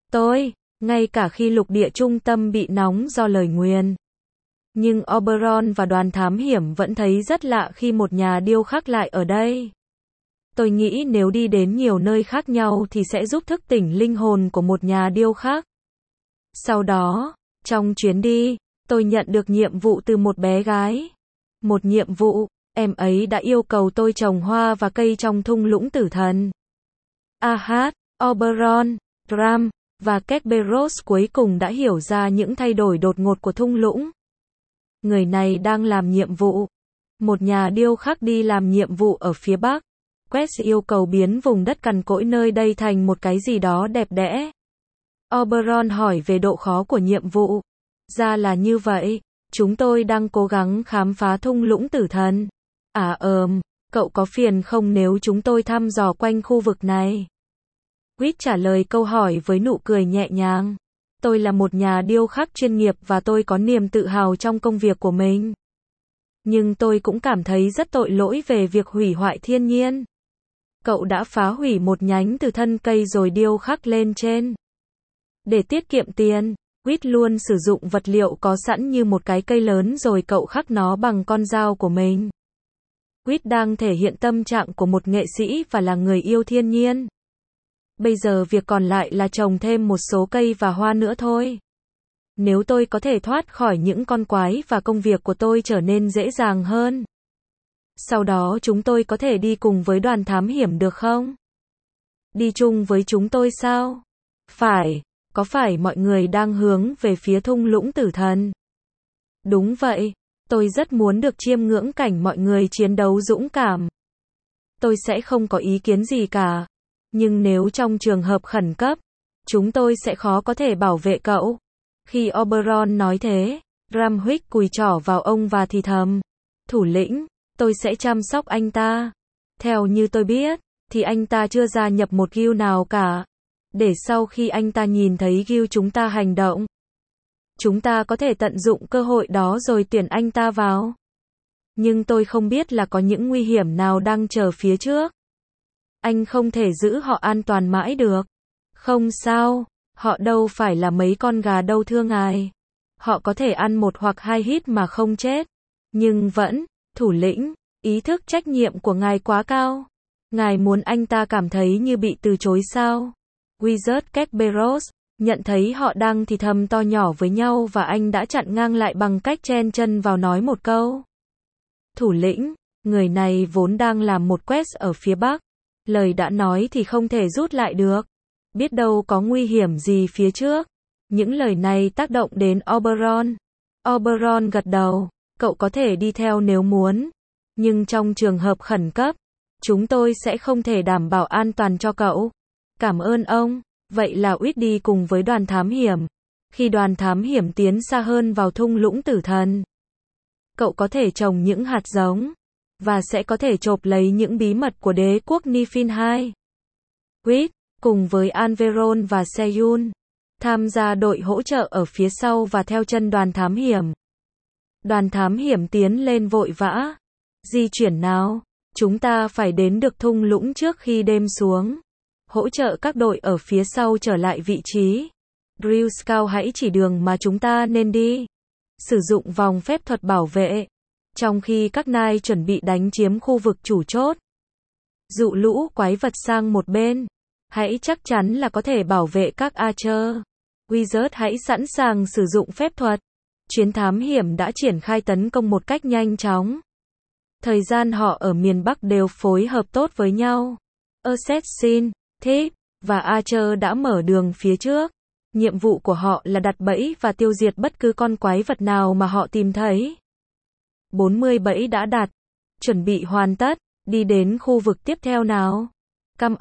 Ngay cả khi lục địa trung tâm bị nóng do lời nguyền. Nhưng Oberon và đoàn thám hiểm vẫn thấy rất lạ khi một nhà điêu khắc lại ở đây. Tôi nghĩ nếu đi đến nhiều nơi khác nhau thì sẽ giúp thức tỉnh linh hồn của một nhà điêu khắc. Sau đó, trong chuyến đi, tôi nhận được nhiệm vụ từ một bé gái. Một nhiệm vụ, em ấy đã yêu cầu tôi trồng hoa và cây trong thung lũng tử thần. Ahad, Oberon, Ram và Kerberos cuối cùng đã hiểu ra những thay đổi đột ngột của thung lũng. Người này đang làm nhiệm vụ. Một nhà điêu khắc đi làm nhiệm vụ ở phía Bắc. Quest yêu cầu biến vùng đất cằn cỗi nơi đây thành một cái gì đó đẹp đẽ. Oberon hỏi về độ khó của nhiệm vụ. Ra là như vậy, chúng tôi đang cố gắng khám phá thung lũng tử thần. Cậu có phiền không nếu chúng tôi thăm dò quanh khu vực này? Quýt trả lời câu hỏi với nụ cười nhẹ nhàng. Tôi là một nhà điêu khắc chuyên nghiệp và tôi có niềm tự hào trong công việc của mình. Nhưng tôi cũng cảm thấy rất tội lỗi về việc hủy hoại thiên nhiên. Cậu đã phá hủy một nhánh từ thân cây rồi điêu khắc lên trên. Để tiết kiệm tiền, Quýt luôn sử dụng vật liệu có sẵn như một cái cây lớn rồi cậu khắc nó bằng con dao của mình. Quýt đang thể hiện tâm trạng của một nghệ sĩ và là người yêu thiên nhiên. Bây giờ việc còn lại là trồng thêm một số cây và hoa nữa thôi. Nếu tôi có thể thoát khỏi những con quái và công việc của tôi trở nên dễ dàng hơn. Sau đó chúng tôi có thể đi cùng với đoàn thám hiểm được không? Đi chung với chúng tôi sao? Phải, có phải mọi người đang hướng về phía thung lũng tử thần? Đúng vậy, tôi rất muốn được chiêm ngưỡng cảnh mọi người chiến đấu dũng cảm. Tôi sẽ không có ý kiến gì cả. Nhưng nếu trong trường hợp khẩn cấp, chúng tôi sẽ khó có thể bảo vệ cậu. Khi Oberon nói thế, Ramwick cùi trỏ vào ông và thì thầm. Thủ lĩnh, tôi sẽ chăm sóc anh ta. Theo như tôi biết, thì anh ta chưa gia nhập một guild nào cả. Để sau khi anh ta nhìn thấy guild chúng ta hành động, chúng ta có thể tận dụng cơ hội đó rồi tuyển anh ta vào. Nhưng tôi không biết là có những nguy hiểm nào đang chờ phía trước. Anh không thể giữ họ an toàn mãi được. Không sao, họ đâu phải là mấy con gà đâu thưa ngài. Họ có thể ăn 1 hoặc 2 hit mà không chết. Nhưng vẫn, thủ lĩnh, ý thức trách nhiệm của ngài quá cao. Ngài muốn anh ta cảm thấy như bị từ chối sao? Wizard Kerberos nhận thấy họ đang thì thầm to nhỏ với nhau và anh đã chặn ngang lại bằng cách chen chân vào nói một câu. Thủ lĩnh, người này vốn đang làm một quest ở phía bắc. Lời đã nói thì không thể rút lại được. Biết đâu có nguy hiểm gì phía trước. Những lời này tác động đến Oberon. Oberon gật đầu. Cậu có thể đi theo nếu muốn. Nhưng trong trường hợp khẩn cấp, chúng tôi sẽ không thể đảm bảo an toàn cho cậu. Cảm ơn ông. Vậy là Wit đi cùng với đoàn thám hiểm. Khi đoàn thám hiểm tiến xa hơn vào thung lũng tử thần, cậu có thể trồng những hạt giống, và sẽ có thể chộp lấy những bí mật của đế quốc Nifin 2. Wit, cùng với Anveron và Seyun, tham gia đội hỗ trợ ở phía sau và theo chân đoàn thám hiểm. Đoàn thám hiểm tiến lên vội vã. Di chuyển nào, chúng ta phải đến được thung lũng trước khi đêm xuống. Hỗ trợ các đội ở phía sau trở lại vị trí. Drill Scout hãy chỉ đường mà chúng ta nên đi. Sử dụng vòng phép thuật bảo vệ. Trong khi các nai chuẩn bị đánh chiếm khu vực chủ chốt. Dụ lũ quái vật sang một bên. Hãy chắc chắn là có thể bảo vệ các Archer. Wizard hãy sẵn sàng sử dụng phép thuật. Chuyến thám hiểm đã triển khai tấn công một cách nhanh chóng. Thời gian họ ở miền Bắc đều phối hợp tốt với nhau. Assassin, Thief và Archer đã mở đường phía trước. Nhiệm vụ của họ là đặt bẫy và tiêu diệt bất cứ con quái vật nào mà họ tìm thấy. 40 bẫy đã đặt. Chuẩn bị hoàn tất. Đi đến khu vực tiếp theo nào. Come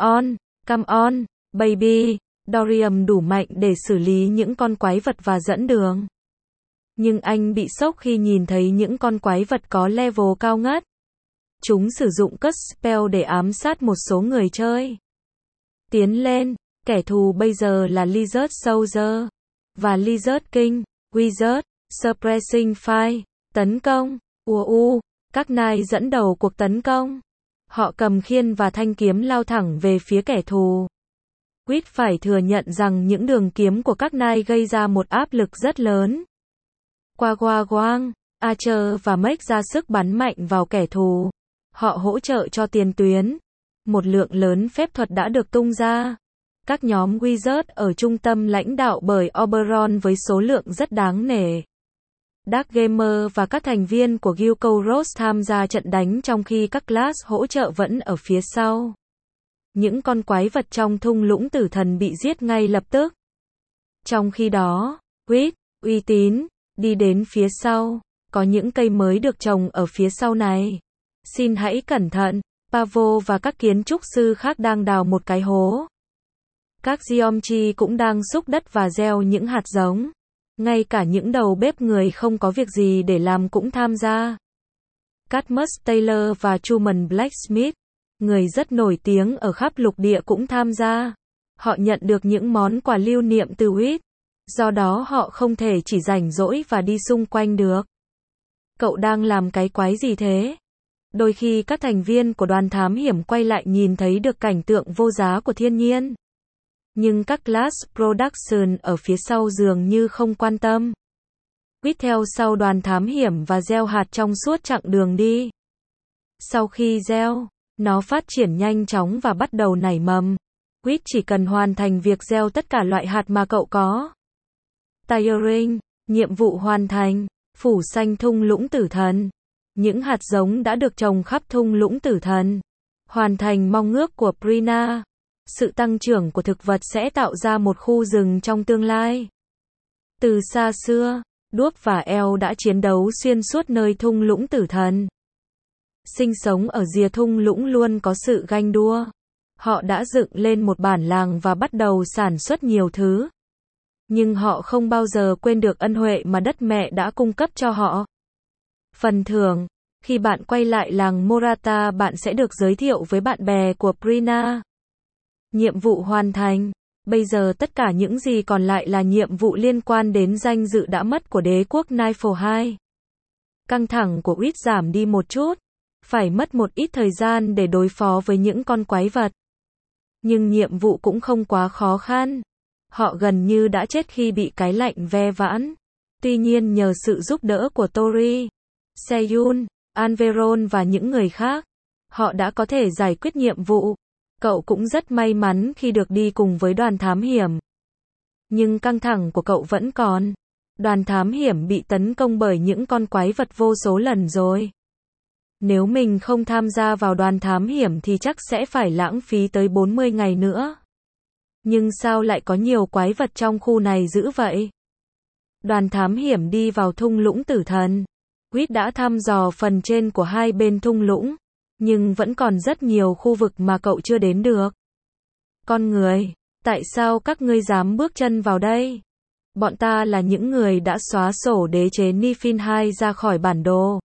on, baby. Dorian đủ mạnh để xử lý những con quái vật và dẫn đường. Nhưng anh bị sốc khi nhìn thấy những con quái vật có level cao ngất. Chúng sử dụng cất spell để ám sát một số người chơi. Tiến lên, kẻ thù bây giờ là Lizard Soldier và Lizard King. Wizard, Suppressing Fire, tấn công. Các nai dẫn đầu cuộc tấn công. Họ cầm khiên và thanh kiếm lao thẳng về phía kẻ thù. Wit phải thừa nhận rằng những đường kiếm của các nai gây ra một áp lực rất lớn. Quang, Archer và Make ra sức bắn mạnh vào kẻ thù. Họ hỗ trợ cho tiền tuyến. Một lượng lớn phép thuật đã được tung ra. Các nhóm Wizard ở trung tâm lãnh đạo bởi Oberon với số lượng rất đáng nể. Dark Gamer và các thành viên của Guild Kouros tham gia trận đánh trong khi các class hỗ trợ vẫn ở phía sau. Những con quái vật trong thung lũng tử thần bị giết ngay lập tức. Trong khi đó, Wit, uy tín, đi đến phía sau. Có những cây mới được trồng ở phía sau này. Xin hãy cẩn thận, Pavo và các kiến trúc sư khác đang đào một cái hố. Các Geomchi cũng đang xúc đất và gieo những hạt giống. Ngay cả những đầu bếp người không có việc gì để làm cũng tham gia. Cadmus Taylor và Truman Blacksmith, người rất nổi tiếng ở khắp lục địa cũng tham gia. Họ nhận được những món quà lưu niệm từ Wit. Do đó họ không thể chỉ rảnh rỗi và đi xung quanh được. Cậu đang làm cái quái gì thế? Đôi khi các thành viên của đoàn thám hiểm quay lại nhìn thấy được cảnh tượng vô giá của thiên nhiên. Nhưng các class production ở phía sau dường như không quan tâm. Wit theo sau đoàn thám hiểm và gieo hạt trong suốt chặng đường đi. Sau khi gieo, nó phát triển nhanh chóng và bắt đầu nảy mầm. Wit chỉ cần hoàn thành việc gieo tất cả loại hạt mà cậu có. Tiring, nhiệm vụ hoàn thành, phủ xanh thung lũng tử thần. Những hạt giống đã được trồng khắp thung lũng tử thần. Hoàn thành mong ước của Prina. Sự tăng trưởng của thực vật sẽ tạo ra một khu rừng trong tương lai. Từ xa xưa, đuốc và eo đã chiến đấu xuyên suốt nơi thung lũng tử thần. Sinh sống ở rìa thung lũng luôn có sự ganh đua. Họ đã dựng lên một bản làng và bắt đầu sản xuất nhiều thứ. Nhưng họ không bao giờ quên được ân huệ mà đất mẹ đã cung cấp cho họ. Phần thưởng. Khi bạn quay lại làng Morata, bạn sẽ được giới thiệu với bạn bè của Prina. Nhiệm vụ hoàn thành. Bây giờ tất cả những gì còn lại là nhiệm vụ liên quan đến danh dự đã mất của đế quốc Niflheim. Căng thẳng của Reed giảm đi một chút. Phải mất một ít thời gian để đối phó với những con quái vật. Nhưng nhiệm vụ cũng không quá khó khăn. Họ gần như đã chết khi bị cái lạnh ve vãn. Tuy nhiên nhờ sự giúp đỡ của Tori, Seyun, Anveron và những người khác, họ đã có thể giải quyết nhiệm vụ. Cậu cũng rất may mắn khi được đi cùng với đoàn thám hiểm. Nhưng căng thẳng của cậu vẫn còn. Đoàn thám hiểm bị tấn công bởi những con quái vật vô số lần rồi. Nếu mình không tham gia vào đoàn thám hiểm thì chắc sẽ phải lãng phí tới 40 ngày nữa. Nhưng sao lại có nhiều quái vật trong khu này dữ vậy? Đoàn thám hiểm đi vào thung lũng tử thần. Reed đã thăm dò phần trên của hai bên thung lũng, nhưng vẫn còn rất nhiều khu vực mà cậu chưa đến được. Con người, tại sao các ngươi dám bước chân vào đây? Bọn ta là những người đã xóa sổ đế chế Niflheim ra khỏi bản đồ.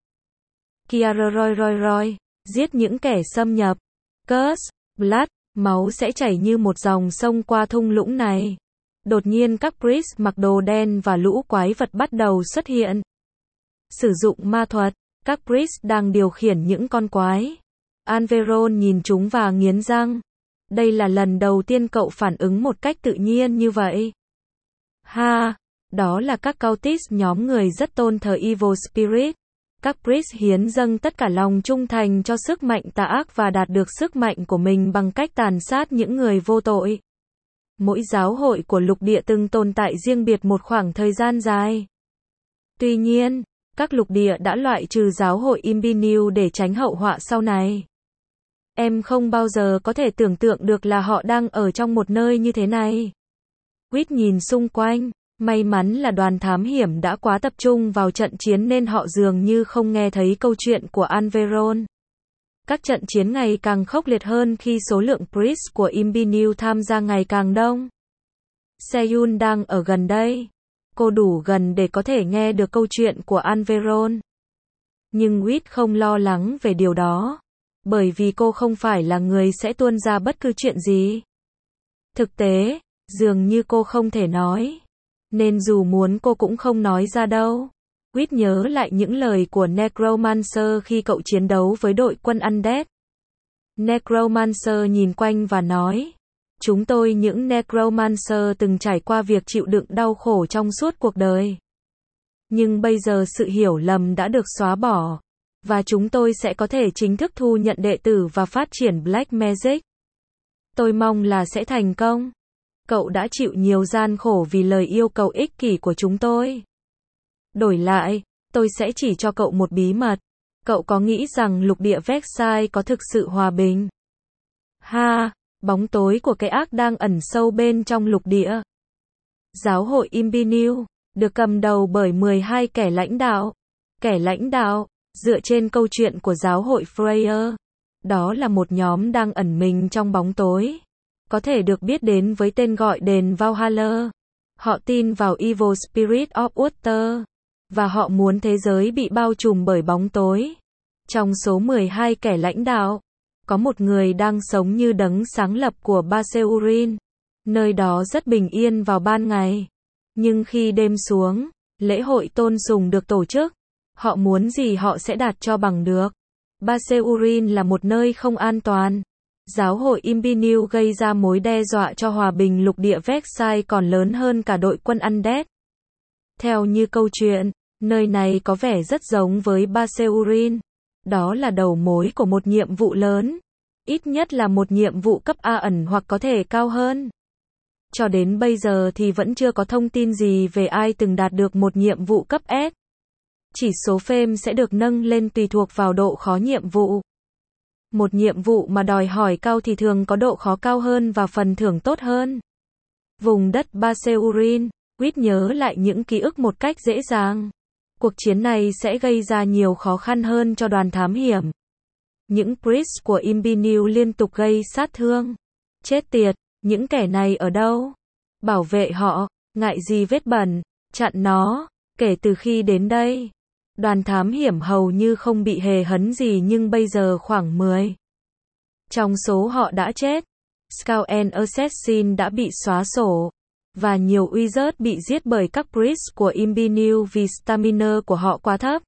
Kiarroy, giết những kẻ xâm nhập. Curse, Blood, máu sẽ chảy như một dòng sông qua thung lũng này. Đột nhiên các priest mặc đồ đen và lũ quái vật bắt đầu xuất hiện. Sử dụng ma thuật, các priest đang điều khiển những con quái. Anveron nhìn chúng và nghiến răng. Đây là lần đầu tiên cậu phản ứng một cách tự nhiên như vậy. Ha, đó là các cultist, nhóm người rất tôn thờ Evil Spirit. Các priest hiến dâng tất cả lòng trung thành cho sức mạnh tà ác và đạt được sức mạnh của mình bằng cách tàn sát những người vô tội. Mỗi giáo hội của lục địa từng tồn tại riêng biệt một khoảng thời gian dài. Tuy nhiên, các lục địa đã loại trừ giáo hội Imbiniu để tránh hậu họa sau này. Em không bao giờ có thể tưởng tượng được là họ đang ở trong một nơi như thế này. Reed nhìn xung quanh. May mắn là đoàn thám hiểm đã quá tập trung vào trận chiến nên họ dường như không nghe thấy câu chuyện của Anveron. Các trận chiến ngày càng khốc liệt hơn khi số lượng priest của Imbiniu tham gia ngày càng đông. Seyun đang ở gần đây. Cô đủ gần để có thể nghe được câu chuyện của Anveron. Nhưng Reed không lo lắng về điều đó. Bởi vì cô không phải là người sẽ tuôn ra bất cứ chuyện gì. Thực tế, dường như cô không thể nói. Nên dù muốn cô cũng không nói ra đâu. Reed nhớ lại những lời của Necromancer khi cậu chiến đấu với đội quân Undead. Necromancer nhìn quanh và nói. Chúng tôi những Necromancer từng trải qua việc chịu đựng đau khổ trong suốt cuộc đời. Nhưng bây giờ sự hiểu lầm đã được xóa bỏ. Và chúng tôi sẽ có thể chính thức thu nhận đệ tử và phát triển Black Magic. Tôi mong là sẽ thành công. Cậu đã chịu nhiều gian khổ vì lời yêu cầu ích kỷ của chúng tôi. Đổi lại, tôi sẽ chỉ cho cậu một bí mật. Cậu có nghĩ rằng lục địa Vexai có thực sự hòa bình? Ha, bóng tối của cái ác đang ẩn sâu bên trong lục địa. Giáo hội Imbiniu, được cầm đầu bởi 12 kẻ lãnh đạo. Kẻ lãnh đạo, dựa trên câu chuyện của giáo hội Freya. Đó là một nhóm đang ẩn mình trong bóng tối. Có thể được biết đến với tên gọi đền Valhalla. Họ tin vào Evil Spirit of Water. Và họ muốn thế giới bị bao trùm bởi bóng tối. Trong số 12 kẻ lãnh đạo, có một người đang sống như đấng sáng lập của Baseurin. Nơi đó rất bình yên vào ban ngày. Nhưng khi đêm xuống, lễ hội tôn sùng được tổ chức. Họ muốn gì họ sẽ đạt cho bằng được. Baseurin là một nơi không an toàn. Giáo hội Imbiniu gây ra mối đe dọa cho hòa bình lục địa Vexai còn lớn hơn cả đội quân Undead. Theo như câu chuyện, nơi này có vẻ rất giống với Baseurin. Đó là đầu mối của một nhiệm vụ lớn. Ít nhất là một nhiệm vụ cấp A ẩn hoặc có thể cao hơn. Cho đến bây giờ thì vẫn chưa có thông tin gì về ai từng đạt được một nhiệm vụ cấp S. Chỉ số fame sẽ được nâng lên tùy thuộc vào độ khó nhiệm vụ. Một nhiệm vụ mà đòi hỏi cao thì thường có độ khó cao hơn và phần thưởng tốt hơn. Vùng đất Baseurin, Reed nhớ lại những ký ức một cách dễ dàng. Cuộc chiến này sẽ gây ra nhiều khó khăn hơn cho đoàn thám hiểm. Những priest của Imbinew liên tục gây sát thương. Chết tiệt, những kẻ này ở đâu? Bảo vệ họ, ngại gì vết bẩn, chặn nó. Kể từ khi đến đây, đoàn thám hiểm hầu như không bị hề hấn gì, nhưng bây giờ khoảng 10 trong số họ đã chết. Scout and Assassin đã bị xóa sổ, và nhiều wizard bị giết bởi các priest của Imbinew vì stamina của họ quá thấp.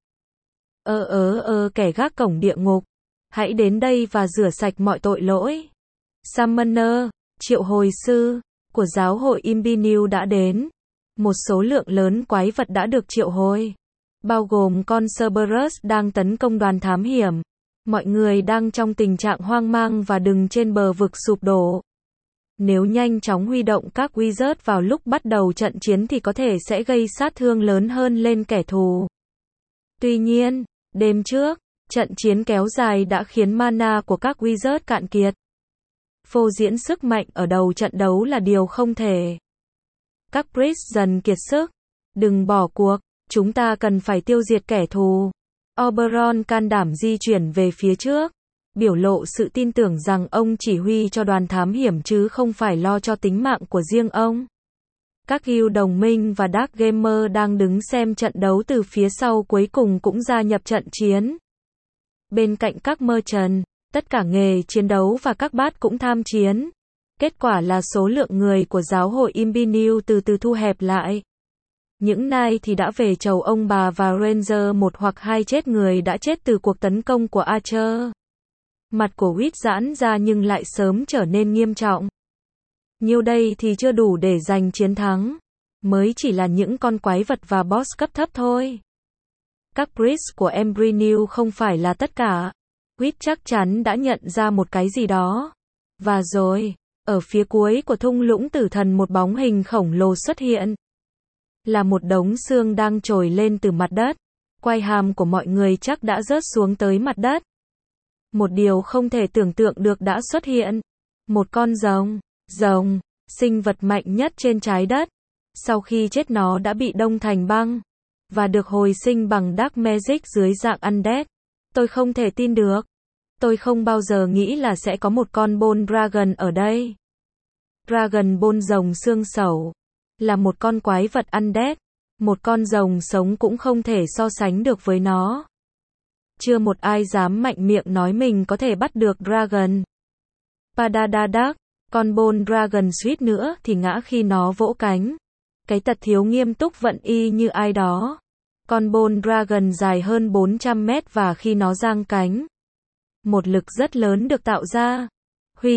Kẻ gác cổng địa ngục, hãy đến đây và rửa sạch mọi tội lỗi. Summoner, triệu hồi sư, của giáo hội Imbinew đã đến. Một số lượng lớn quái vật đã được triệu hồi, bao gồm con Cerberus đang tấn công đoàn thám hiểm. Mọi người đang trong tình trạng hoang mang và đứng trên bờ vực sụp đổ. Nếu nhanh chóng huy động các wizard vào lúc bắt đầu trận chiến thì có thể sẽ gây sát thương lớn hơn lên kẻ thù. Tuy nhiên, đêm trước, trận chiến kéo dài đã khiến mana của các wizard cạn kiệt. Phô diễn sức mạnh ở đầu trận đấu là điều không thể. Các priest dần kiệt sức. Đừng bỏ cuộc, chúng ta cần phải tiêu diệt kẻ thù. Oberon can đảm di chuyển về phía trước, biểu lộ sự tin tưởng rằng ông chỉ huy cho đoàn thám hiểm chứ không phải lo cho tính mạng của riêng ông. Các guild đồng minh và Dark Gamer đang đứng xem trận đấu từ phía sau cuối cùng cũng gia nhập trận chiến. Bên cạnh các merchant, tất cả nghề chiến đấu và các bát cũng tham chiến. Kết quả là số lượng người của giáo hội Imbinew từ từ thu hẹp lại. Những nai thì đã về chầu ông bà và Ranger 1 hoặc 2 chết người đã chết từ cuộc tấn công của Archer. Mặt của Wit giãn ra nhưng lại sớm trở nên nghiêm trọng. Nhiêu đây thì chưa đủ để giành chiến thắng. Mới chỉ là những con quái vật và boss cấp thấp thôi. Các priest của Imbinew không phải là tất cả. Wit chắc chắn đã nhận ra một cái gì đó. Và rồi, ở phía cuối của thung lũng tử thần một bóng hình khổng lồ xuất hiện. Là một đống xương đang trồi lên từ mặt đất. Quai hàm của mọi người chắc đã rớt xuống tới mặt đất. Một điều không thể tưởng tượng được đã xuất hiện. Một con rồng, sinh vật mạnh nhất trên trái đất. Sau khi chết nó đã bị đông thành băng, và được hồi sinh bằng Dark Magic dưới dạng undead. Tôi không thể tin được. Tôi không bao giờ nghĩ là sẽ có một con Bone Dragon ở đây. Dragon Bone rồng xương sẩu. Là một con quái vật undead. Một con rồng sống cũng không thể so sánh được với nó. Chưa một ai dám mạnh miệng nói mình có thể bắt được Dragon. Padadadak, con Bone Dragon suýt nữa thì ngã khi nó vỗ cánh. Cái tật thiếu nghiêm túc vận y như ai đó. Con Bone Dragon dài hơn 400 mét và khi nó giang cánh, một lực rất lớn được tạo ra. Huy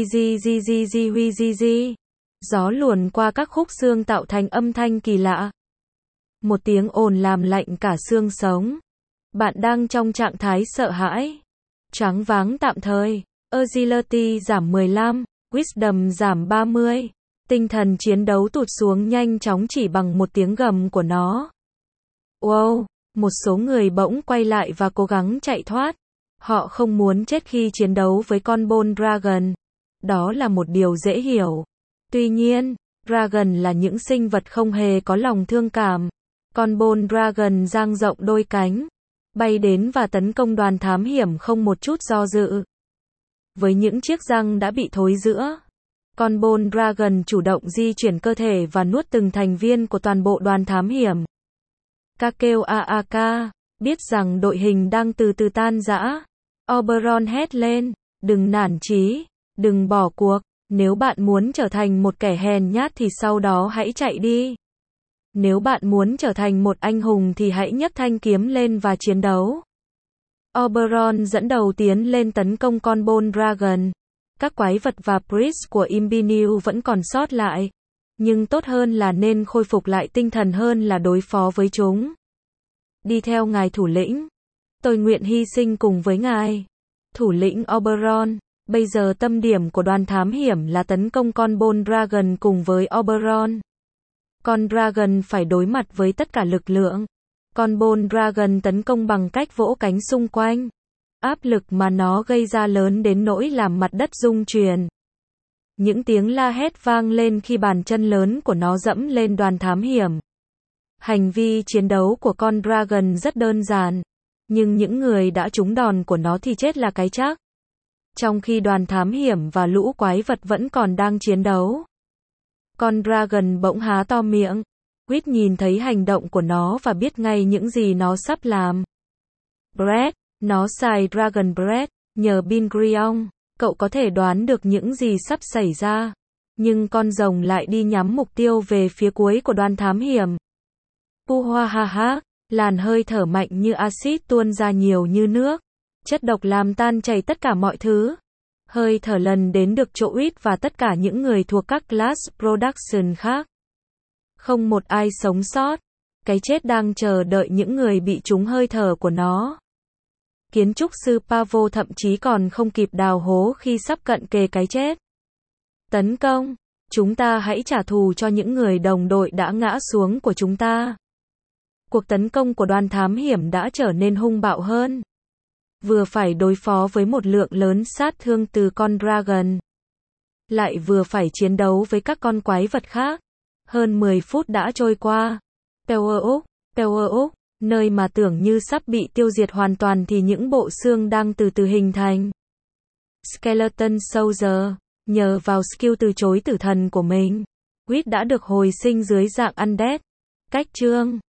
di. Gió luồn qua các khúc xương tạo thành âm thanh kỳ lạ. Một tiếng ồn làm lạnh cả xương sống. Bạn đang trong trạng thái sợ hãi, choáng váng tạm thời. Agility giảm 15, Wisdom giảm 30. Tinh thần chiến đấu tụt xuống nhanh chóng chỉ bằng một tiếng gầm của nó. Wow, một số người bỗng quay lại và cố gắng chạy thoát. Họ không muốn chết khi chiến đấu với con Bone Dragon. Đó là một điều dễ hiểu. Tuy nhiên, Dragon là những sinh vật không hề có lòng thương cảm. Con Bone Dragon dang rộng đôi cánh, bay đến và tấn công đoàn thám hiểm không một chút do dự. Với những chiếc răng đã bị thối rữa, con Bone Dragon chủ động di chuyển cơ thể và nuốt từng thành viên của toàn bộ đoàn thám hiểm. Các kêu AAK, biết rằng đội hình đang từ từ tan rã. Oberon hét lên, đừng nản chí, đừng bỏ cuộc. Nếu bạn muốn trở thành một kẻ hèn nhát thì sau đó hãy chạy đi. Nếu bạn muốn trở thành một anh hùng thì hãy nhấc thanh kiếm lên và chiến đấu. Oberon dẫn đầu tiến lên tấn công con Bone Dragon. Các quái vật và priest của Imbinew vẫn còn sót lại. Nhưng tốt hơn là nên khôi phục lại tinh thần hơn là đối phó với chúng. Đi theo ngài thủ lĩnh. Tôi nguyện hy sinh cùng với ngài. Thủ lĩnh Oberon. Bây giờ tâm điểm của đoàn thám hiểm là tấn công con Bone Dragon cùng với Oberon. Con Dragon phải đối mặt với tất cả lực lượng. Con Bone Dragon tấn công bằng cách vỗ cánh xung quanh. Áp lực mà nó gây ra lớn đến nỗi làm mặt đất rung chuyển. Những tiếng la hét vang lên khi bàn chân lớn của nó dẫm lên đoàn thám hiểm. Hành vi chiến đấu của con Dragon rất đơn giản. Nhưng những người đã trúng đòn của nó thì chết là cái chắc. Trong khi đoàn thám hiểm và lũ quái vật vẫn còn đang chiến đấu. Con Dragon bỗng há to miệng. Quýt nhìn thấy hành động của nó và biết ngay những gì nó sắp làm. Breath, nó xài Dragon Breath, nhờ Bingrion, cậu có thể đoán được những gì sắp xảy ra. Nhưng con rồng lại đi nhắm mục tiêu về phía cuối của đoàn thám hiểm. Puhahaha, làn hơi thở mạnh như axit tuôn ra nhiều như nước. Chất độc làm tan chảy tất cả mọi thứ. Hơi thở lần đến được chỗ Quýt và tất cả những người thuộc các class production khác. Không một ai sống sót. Cái chết đang chờ đợi những người bị trúng hơi thở của nó. Kiến trúc sư Pavo thậm chí còn không kịp đào hố khi sắp cận kề cái chết. Tấn công. Chúng ta hãy trả thù cho những người đồng đội đã ngã xuống của chúng ta. Cuộc tấn công của đoàn thám hiểm đã trở nên hung bạo hơn. Vừa phải đối phó với một lượng lớn sát thương từ con Dragon. Lại vừa phải chiến đấu với các con quái vật khác. Hơn 10 phút đã trôi qua. Power Up, nơi mà tưởng như sắp bị tiêu diệt hoàn toàn thì những bộ xương đang từ từ hình thành. Skeleton Soldier, nhờ vào skill từ chối tử thần của mình, Quýt đã được hồi sinh dưới dạng undead. Cách chương